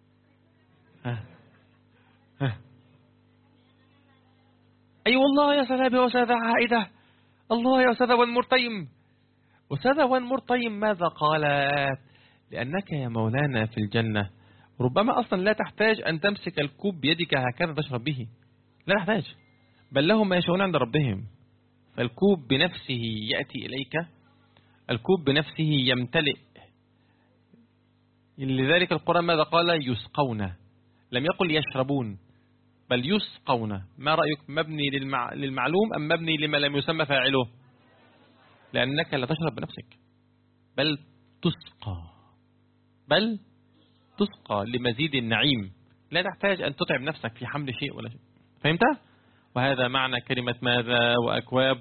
أي والله يا سلام يا أستاذة عائدة، الله يا أستاذة والمرتيم. أستاذة والمرتيم ماذا قالت؟ لأنك يا مولانا في الجنة ربما أصلا لا تحتاج أن تمسك الكوب بيدك هكذا تشرب به، لا تحتاج، بل لهم ما يشاءون عند ربهم. فالكوب بنفسه يأتي إليك، الكوب بنفسه يمتلئ. لذلك القرآن ماذا قال؟ يسقون، لم يقل يشربون، بل يسقون. ما رأيك، مبني للمعلوم أم مبني لما لم يسمى فاعله؟ لأنك لا تشرب بنفسك، بل تسقى لمزيد النعيم، لا تحتاج أن تتعب نفسك في حمل شيء ولا شيء. فهمت؟ وهذا معنى كلمة ماذا؟ وأكواب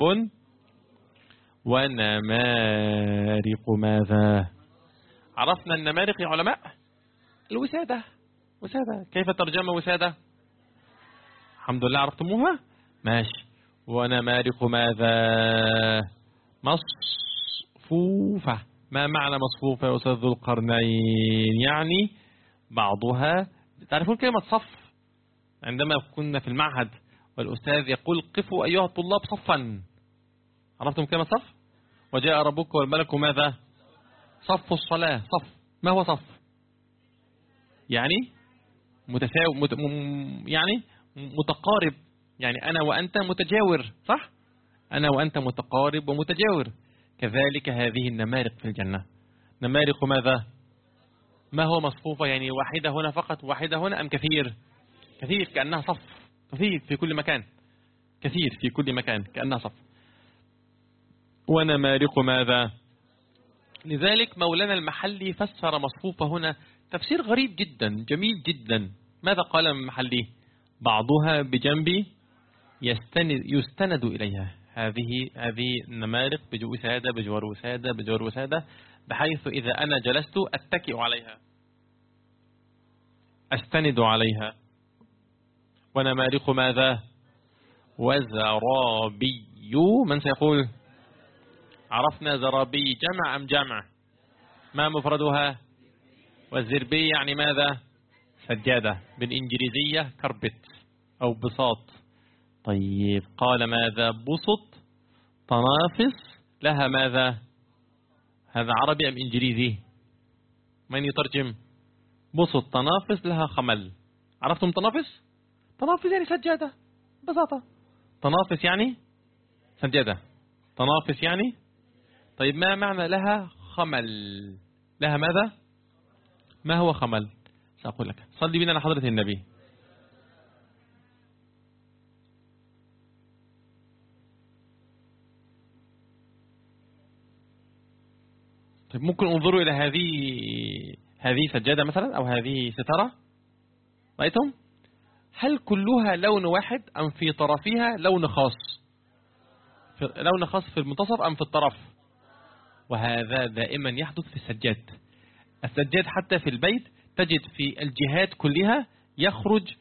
ونمارق ماذا؟ عرفنا النمارق يا علماء؟ الوسادة. كيف ترجمة وسادة؟ الحمد لله عرفتموها؟ ماشي. ونمارق ماذا؟ مصفوفة. ما معنى مصفوفة يا أستاذ ذو القرنين؟ يعني بعضها، تعرفون كلمة صف؟ عندما كنا في المعهد والأستاذ يقول قفوا أيها الطلاب صفا، عرفتم كلمة صف؟ وجاء ربك والملك ماذا؟ صف الصلاة. صف، ما هو صف؟ يعني متساوي، يعني متقارب، يعني أنا وأنت متجاور، صح؟ أنا وأنت متقارب ومتجاور. كذلك هذه النمارق في الجنة. نمارق ماذا؟ ما هو مصفوفة؟ يعني واحدة هنا فقط، واحدة هنا، أم كثير؟ كثير، كأنها صف، كثير في كل مكان، كثير في كل مكان كأنها صف. ونمارق ماذا؟ لذلك مولانا المحلي فسر مصفوفة هنا تفسير غريب جدا جميل جدا. ماذا قال المحلي؟ بعضها بجنب يستند إليها. هذه النمارق بجوسادة بجوار وسادة بجوار وسادة، بحيث إذا أنا جلست أتكئ عليها، أستند عليها. ونمارق ماذا؟ وزرابي. من سيقول؟ عرفنا زرابي جمع أم جمع؟ ما مفردها؟ والزربي يعني ماذا؟ سجادة، بالإنجليزية كربت أو بساط. طيب قال ماذا؟ بسط تنافس لها ماذا؟ هذا عربي أم إنجليزي؟ من يترجم؟ بسط تنافس لها خمل. عرفتم تنافس؟ تنافس يعني سجادة ببساطة. تنافس يعني سجادة، تنافس يعني. طيب ما معنى لها خمل؟ لها ماذا؟ ما هو خمل؟ سأقول لك. صلي بنا على حضرة النبي. طيب ممكن انظروا إلى هذه سجادة مثلا، أو هذه ستارة، رأيتم؟ هل كلها لون واحد أم في طرفها لون خاص؟ لون خاص في المنتصف أم في الطرف؟ وهذا دائما يحدث في السجاد. السجاد حتى في البيت تجد في الجهات كلها يخرج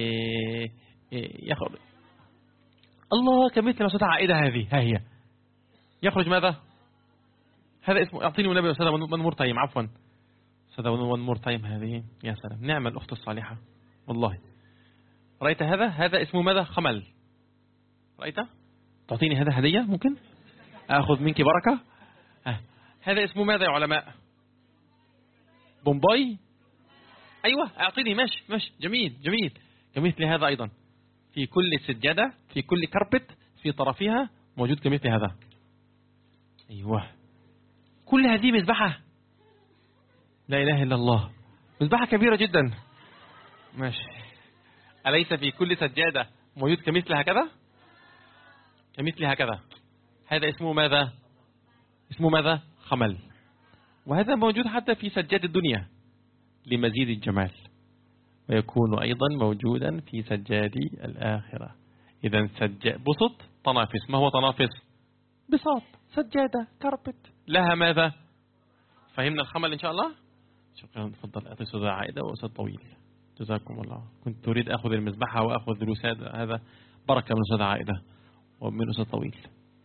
يخرج الله كمثل مسودة عائدة. هذه ها هي يخرج ماذا؟ هذا اسمه، أعطيني والنبي أستاذ ونمور تايم، عفوا أستاذ ونمور تايم. هذه يا سلام، نعم الأخت الصالحة والله. رأيت هذا اسمه ماذا؟ خمل. رأيت؟ تعطيني هذا هدية ممكن أخذ منك بركة. هذا اسمه ماذا يا علماء؟ بومباي. أيوة أعطيني. مش جميل جميل. كمثل هذا أيضا في كل سجادة، في كل كربت في طرفها موجود كمثل هذا. أيوة كل هذه مذبحة، لا إله إلا الله، مذبحة كبيرة جدا. ماشي. أليس في كل سجادة موجود كمثل هكذا؟ كمثل هكذا. هذا اسمه ماذا؟ اسمه ماذا؟ خمل. وهذا موجود حتى في سجاد الدنيا لمزيد الجمال، ويكون أيضا موجودا في سجاد الآخرة. إذا بسط تنافس. ما هو تنافس؟ بساط، سجادة، كربت، لها ماذا؟ فهمنا الخمل إن شاء الله؟ شكرا. تفضل أعطي أستاذ عائدة وأستاذ طويل، جزاكم الله. كنت أريد أخذ المذبحة وأخذ الوسادة، هذا بركة من أستاذ عائدة ومن أستاذ طويل.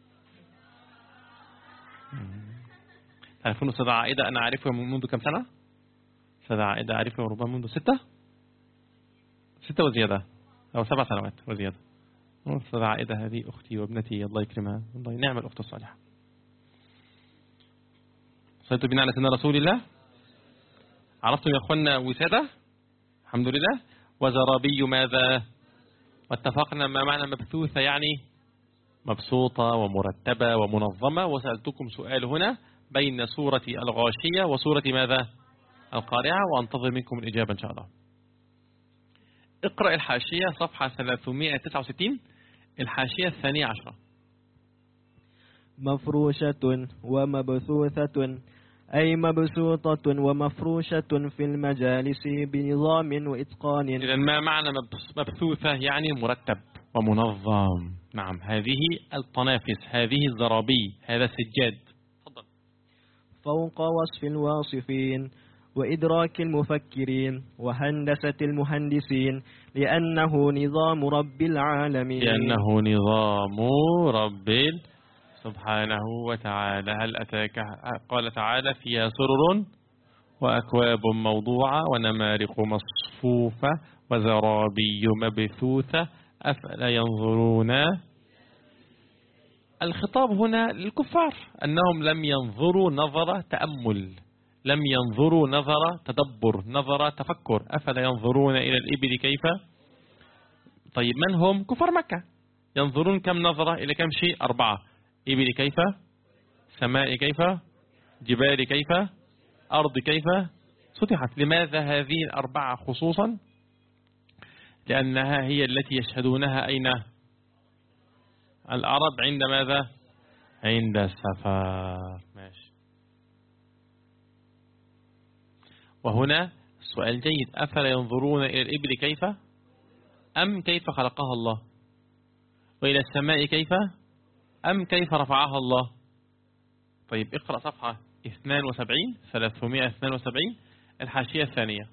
تعرفون أستاذ عائدة أنا أعرفه منذ كم سنة؟ أستاذ عائدة أعرفه ربما منذ 6 وزيادة، أو 7 سنوات وزيادة. أستاذ عائدة هذه أختي وابنتي، الله يكرمها، والله نعم الأخت الصالحة. صليت بنا على سيدنا رسول الله. عرفتم يا أخوانا وسادة؟ الحمد لله. وزرابي ماذا؟ واتفقنا ما معنى مبثوثة؟ يعني مبسوطة ومرتبة ومنظمة. وسألتكم سؤال هنا بين سورة الغاشية وسورة ماذا؟ القارعة، وأنتظر منكم الإجابة إن شاء الله. اقرأ الحاشية صفحة 369، الحاشية 12. مفروشة ومبثوثة، أي مبسوطة ومفروشة في المجالس بنظام وإتقان. إذا ما معنى مبثوثة؟ يعني مرتب ومنظم. نعم، هذه التنافس، هذه الزرابي، هذا السجاد. تفضل. فوق وصف الواصفين وإدراك المفكرين وهندسة المهندسين، لأنه نظام رب العالمين. لأنه نظام رب سبحانه وتعالى. هل أتاك؟ قال تعالى فيها سرر وأكواب موضوعة ونمارق مصفوفة وزرابي مبثوثة أفلا ينظرون. الخطاب هنا للكفار أنهم لم ينظروا نظر تأمل، لم ينظروا نظر تدبر، نظر تفكر. أفلا ينظرون إلى الإبل كيف. طيب من هم؟ كفار مكة. ينظرون كم نظرة؟ إلى كم شيء؟ 4. إبل كيف، سماء كيف، جبال كيف، أرض كيف، سطحت. لماذا هذه الأربعة خصوصا؟ لأنها هي التي يشهدونها أين؟ العرب عند ماذا؟ عند السفر. ماشي. وهنا سؤال جيد، أفلا ينظرون إلى الإبل كيف أم كيف خلقها الله، وإلى السماء كيف أم كيف رفعها الله. طيب اقرأ صفحة 372 الحاشية الثانية.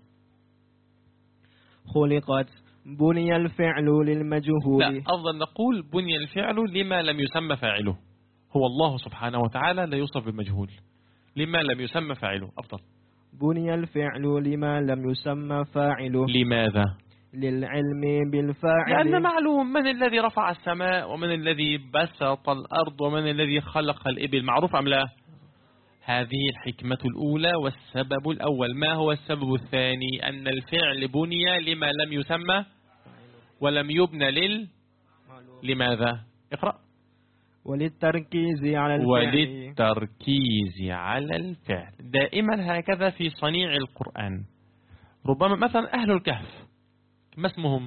خلقت بني الفعل للمجهول. لا، أفضل نقول بني الفعل لما لم يسمى فاعله. هو الله سبحانه وتعالى لا يوصف بالمجهول، لما لم يسمى فاعله أفضل. بني الفعل لما لم يسمى فاعله. لماذا؟ للعلم بالفاعل. لأن معلوم من الذي رفع السماء ومن الذي بسط الأرض ومن الذي خلق الإبل، معروف أم لا؟ هذه الحكمة الأولى والسبب الأول. ما هو السبب الثاني؟ أن الفعل بني لما لم يسمى ولم يبنى لماذا؟ اقرأ. وللتركيز على الفعل. وللتركيز على الفعل. دائما هكذا في صنيع القرآن. ربما مثلا أهل الكهف ما اسمهم؟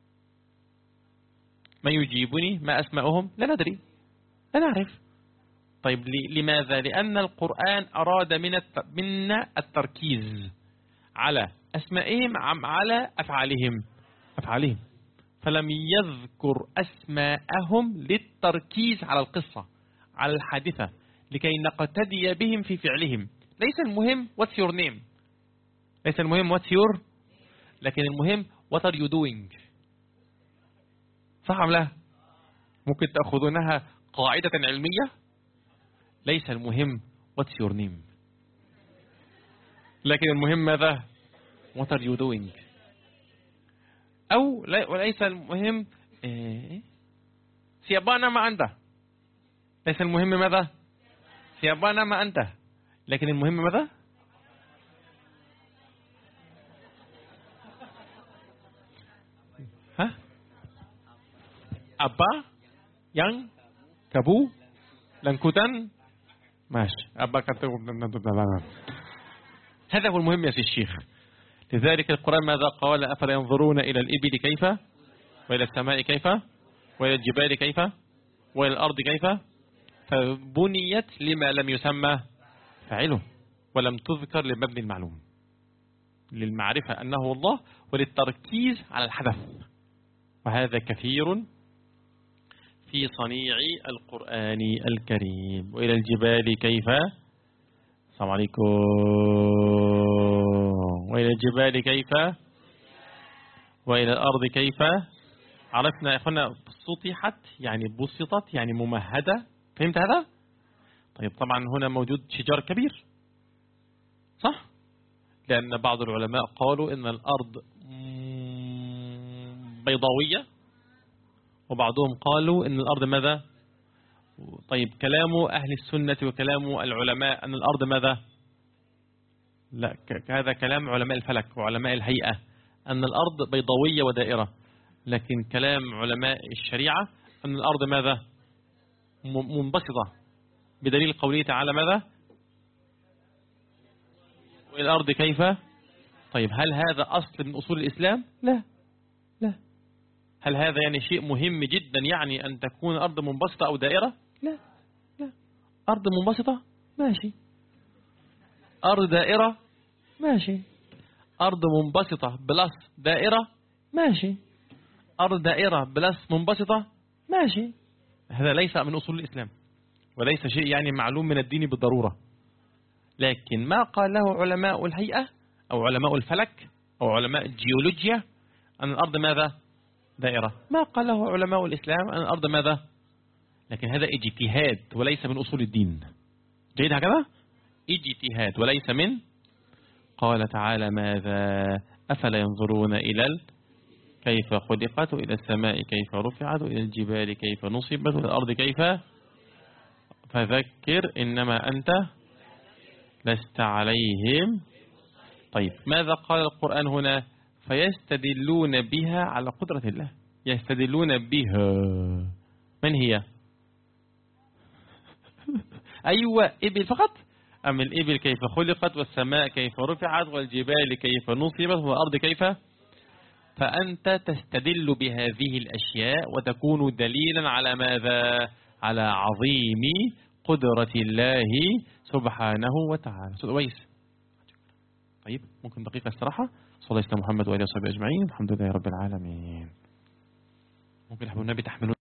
ما يجيبني؟ ما أسماؤهم؟ لا ندري، لا نعرف. طيب لماذا؟ لأن القرآن أراد منا التركيز على أسمائهم على أفعالهم. فلم يذكر أسماءهم للتركيز على القصة، على الحادثة، لكي نقتدي بهم في فعلهم. ليس المهم what's your name، ليس المهم what's your، لكن المهم what are you doing. صح أم لا؟ ممكن تأخذونها قاعدة علمية. ليس المهم what's your name، لكن المهم ماذا؟ what are you doing. أو وليس المهم سيابانا ما أنت، ليس المهم ماذا؟ سيابانا ما أنت، لكن المهم ماذا؟ ها؟ أبا yang kabu langkutan ماشي. أبا هذا هو المهم يا سي الشيخ. لذلك القرآن ماذا قال؟ أفلا ينظرون إلى الإبل كيف، وإلى السماء كيف، وإلى الجبال كيف، وإلى الأرض كيف. فبنيت لما لم يسمى فاعله ولم تذكر لمبني المعلوم، للمعرفة أنه الله وللتركيز على الحدث. وهذا كثير في صنيع القرآن الكريم. وإلى الجبال كيف، السلام عليكم، وإلى الجبال كيف، وإلى الأرض كيف. عرفنا يا أخوانا، سطحت يعني بسطت يعني ممهدة. فهمت هذا؟ طيب طبعا هنا موجود شجار كبير، صح؟ لأن بعض العلماء قالوا إن الأرض بيضاوية، وبعضهم قالوا إن الأرض ماذا؟ طيب كلام أهل السنة وكلام العلماء أن الأرض ماذا؟ لا، هذا كلام علماء الفلك وعلماء الهيئة أن الأرض بيضاوية ودائرة. لكن كلام علماء الشريعة أن الأرض ماذا؟ منبسطة، بدليل قوله تعالى ماذا؟ والأرض كيف. طيب هل هذا أصل من أصول الإسلام؟ لا. هل هذا يعني شيء مهم جدا يعني أن تكون الأرض منبسطة أو دائرة؟ لا. أرض منبسطة ماشي، أرض دائرة ماشي، أرض منبسطة بلس دائرة ماشي، أرض دائرة بلس منبسطة ماشي. هذا ليس من أصول الإسلام وليس شيء يعني معلوم من الدين بالضرورة. لكن ما قاله علماء الهيئة أو علماء الفلك أو علماء الجيولوجيا أن الأرض ماذا؟ دائرة. ما قاله علماء الإسلام أن الأرض ماذا؟ لكن هذا اجتهاد وليس من أصول الدين. جيد هكذا؟ اجتهاد وليس من. قال تعالى ماذا؟ أفلا ينظرون إلى كيف خلقت، وإلى السماء كيف رفعت، وإلى الجبال كيف نصبت، وإلى الأرض كيف. فذكر إنما أنت لست عليهم. طيب ماذا قال القرآن هنا؟ فيستدلون بها على قدرة الله. يستدلون بها، من هي؟ أيوة إبل فقط. أم الإبل كيف خلقت والسماء كيف رفعت والجبال كيف نصبت والأرض كيف. فأنت تستدل بهذه الأشياء وتكون دليلا على ماذا؟ على عظيم قدرة الله سبحانه وتعالى. أستاذ أويس، طيب ممكن دقيقة استراحة. صلى الله على محمد وآله وصحبه أجمعين، الحمد لله رب العالمين. ممكن حبوا النبي تحملون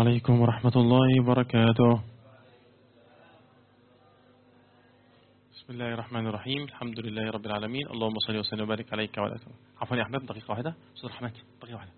عليكم ورحمة الله وبركاته. بسم الله الرحمن الرحيم. الحمد لله رب العالمين. اللهم صل وسلم وبارك عليك وعلى آله. عفوا يا أحمد، دقيقة واحدة. أستاذ أحمد، دقيقة واحدة.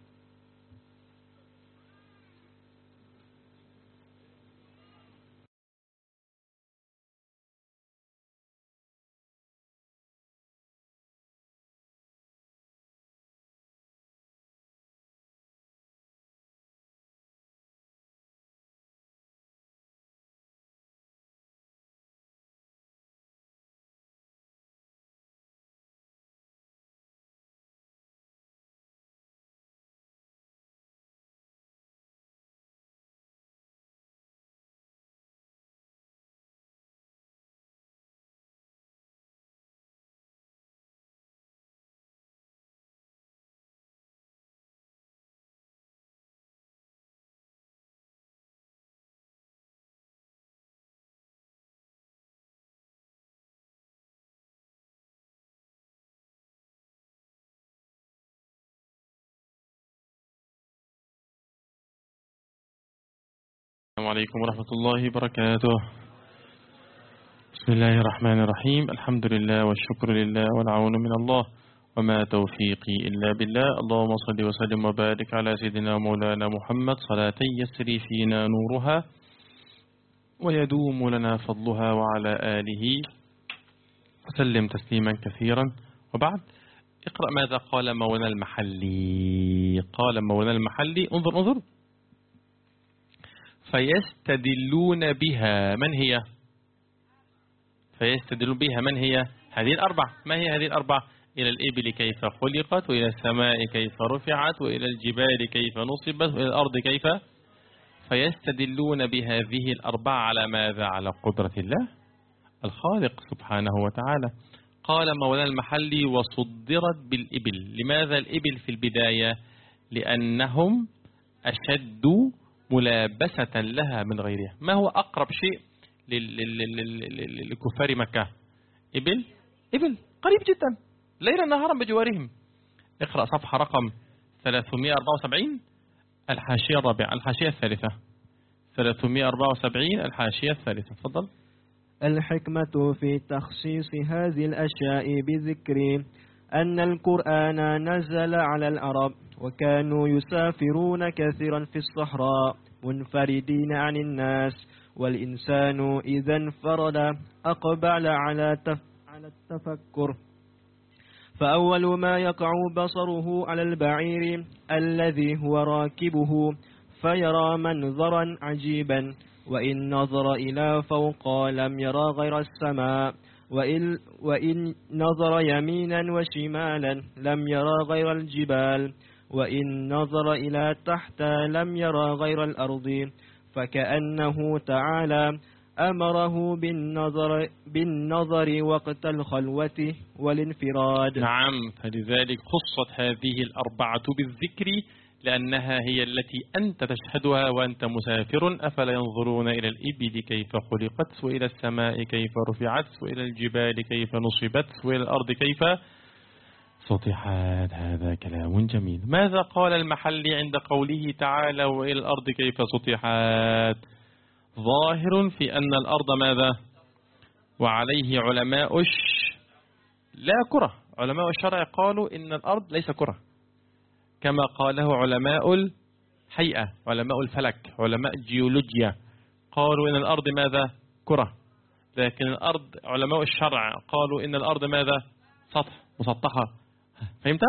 السلام عليكم ورحمة الله وبركاته. بسم الله الرحمن الرحيم. الحمد لله والشكر لله والعون من الله وما توفيقي إلا بالله. اللهم صل وسلم وبارك على سيدنا مولانا محمد صلاة يسري فينا نورها ويدوم لنا فضلها، وعلى آله وسلم تسليما كثيرا. وبعد، اقرأ ماذا قال مولانا المحلي. قال مولانا المحلي، انظر فيستدلون بها. من هي؟ فيستدلون بها من هي؟ هذه الأربع. ما هي هذه الأربع؟ إلى الإبل كيف خلقت، وإلى السماء كيف رفعت، وإلى الجبال كيف نصبت، وإلى الأرض كيف. فيستدلون بهذه الأربع على ماذا؟ على قدرة الله الخالق سبحانه وتعالى. قال مولانا المحلي: وصدرت بالإبل. لماذا الإبل في البداية؟ لأنهم أشد ملابسة لها من غيرها. ما هو أقرب شيء لكفار مكة؟ إبل قريب جدا، ليلا نهارا بجوارهم. اقرأ صفحة رقم 374 الحاشية الرابعة، الحاشية الثالثة. 374 الحاشية الثالثة. تفضل. الحكمة في تخصيص هذه الأشياء بذكر أن القرآن نزل على العرب، وكانوا يسافرون كثيرا في الصحراء منفردين عن الناس، والإنسان إذا انفرد أقبل على التفكر، فأول ما يقع بصره على البعير الذي هو راكبه فيرى منظرا عجيبا، وإن نظر إلى فوق لم يرى غير السماء، وإن نظر يمينا وشمالا لم يرى غير الجبال، وإن نظر إلى تحت لم يرى غير الأرض، فكأنه تعالى أمره بالنظر وقت الخلوة والانفراد. نعم، فلذلك خصت هذه الأربعة بالذكر، لأنها هي التي أنت تشهدها وأنت مسافر. أفلا ينظرون إلى الإبل كيف خلقت، وإلى السماء كيف رفعت، وإلى الجبال كيف نصبت، وإلى الأرض كيف سطحت. هذا كلام جميل. ماذا قال المحلي عند قوله تعالى: وإلى الأرض كيف سطحت؟ ظاهر في أن الأرض ماذا؟ وعليه علماء لا كرة. علماء الشرع قالوا إن الأرض ليس كرة، كما قاله علماء الهيئة، علماء الفلك، علماء الجيولوجيا، قالوا إن الأرض ماذا؟ كرة. لكن الأرض علماء الشرع قالوا إن الأرض ماذا؟ سطح، مسطحة. فهمت؟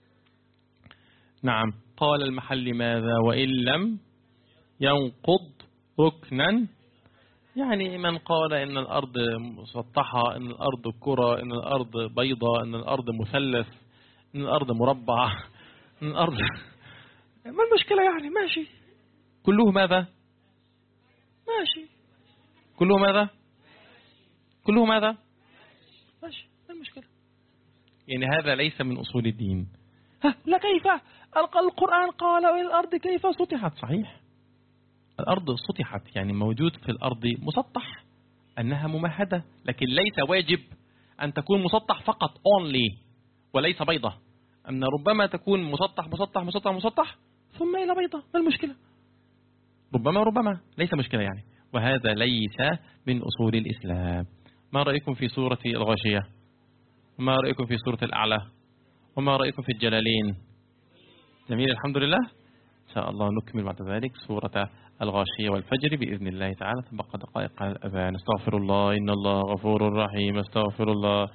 نعم. قال المحل ماذا؟ وإن لم ينقض ركنا، يعني من قال إن الأرض مسطحة، إن الأرض كرة، إن الأرض بيضاء، إن الأرض مثلث، إن الأرض مربعة، إن الأرض ما المشكلة يعني؟ ماشي، كله ماذا؟ ماشي، كله ماذا؟ كله ماذا؟ ماشي، ما المشكلة؟ يعني هذا ليس من أصول الدين. لا، كيف؟ القرآن قال وإلى الأرض كيف سطحت. صحيح، الأرض سطحت، يعني موجود في الأرض مسطح، أنها ممهدة، لكن ليس واجب أن تكون مسطح فقط only، وليس بيضة. أن ربما تكون مسطح مسطح مسطح مسطح ثم إلى بيضة. ما المشكلة؟ ربما ليس مشكلة يعني، وهذا ليس من أصول الإسلام. ما رأيكم في سورة الغاشية؟ وما رأيكم في سورة الأعلى؟ وما رأيكم في الجلالين؟ جميل الحمد لله. إن شاء الله نكمل بعد ذلك سورة الغاشية والفجر بإذن الله تعالى. تبقى دقائق على الأذان. استغفر الله إن الله غفور رحيم. استغفر الله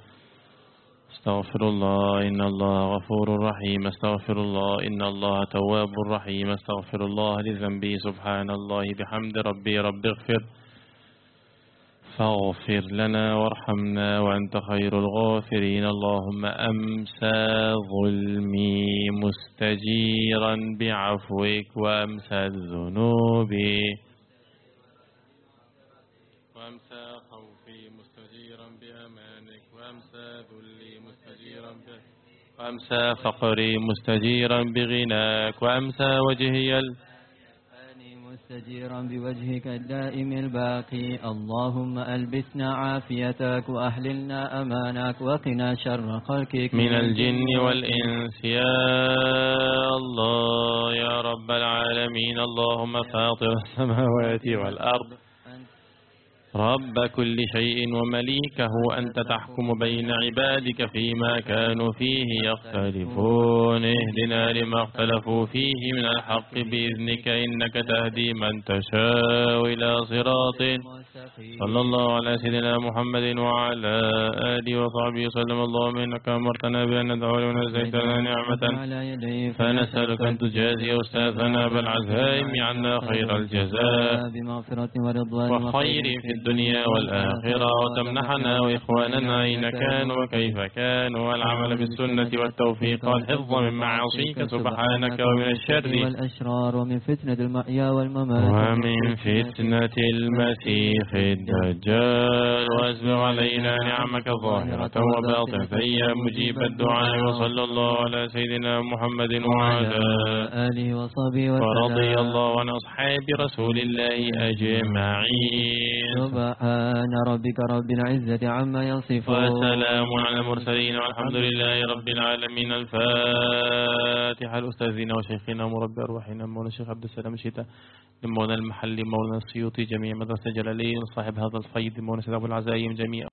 إن الله غفور رحيم. استغفر الله إن الله تواب رحيم. استغفر الله لذنبي سبحان الله بحمد ربي رب فاغفر لنا وارحمنا وأنت خير الغافرين. اللهم أمسى ظلمي مستجيرا بعفوك وأمسى الذنوب وأمسى خوفي مستجيرا بأمانك وأمسى ذلي مستجيرا وأمسى فقري مستجيرا بغناك وأمسى وجهي مستجيرا بوجهك الدائم الباقي. اللهم ألبسنا عافيتك وأحللنا أمانك وقنا شر خلقك من الجن والإنس يا الله يا رب العالمين. اللهم فاطر السماوات والأرض رب كل شيء ومليكه أنت تحكم بين عبادك فيما كانوا فيه يختلفون. اهدنا لما اختلفوا فيه من الحق بإذنك إنك تهدي من تشاء إلى صراط. صلى الله على سيدنا محمد وعلى آله وصحبه وسلم. اللهم إنك أمرتنا بأن ندعو ونزلت لنا نعمة فنسألك أن تجازي أستاذنا بالعزائم عنا خير الجزاء بمغفرة ورضوان وخير في الدنيا والآخرة، وتمنحنا وإخواننا أين كانوا وكيف كانوا والعمل بالسنة والتوفيق والحفظ من معاصيك سبحانك ومن الشر والأشرار ومن فتنة المحيا والممات ومن فتنة المسيح الدجال. وأسبغ علينا نعمك ظاهرة وباطنة يا مجيب الدعاء. وصلى الله على سيدنا محمد وعلى آله وصحبه وسلم. ورضي الله عن أصحاب رسول الله أجمعين. سبحان ربك رب العزة عما يصفون وسلام على المرسلين والحمد لله رب العالمين. الفاتحة لأستاذنا وشيخنا مربي أرواحنا مولانا الشيخ عبد السلام الشتاء، مولانا المحلي مولانا السيوطي، جميع مدرسة جلالين، صاحب هذا الفيض مولانا سيد أبو العزايم، جميع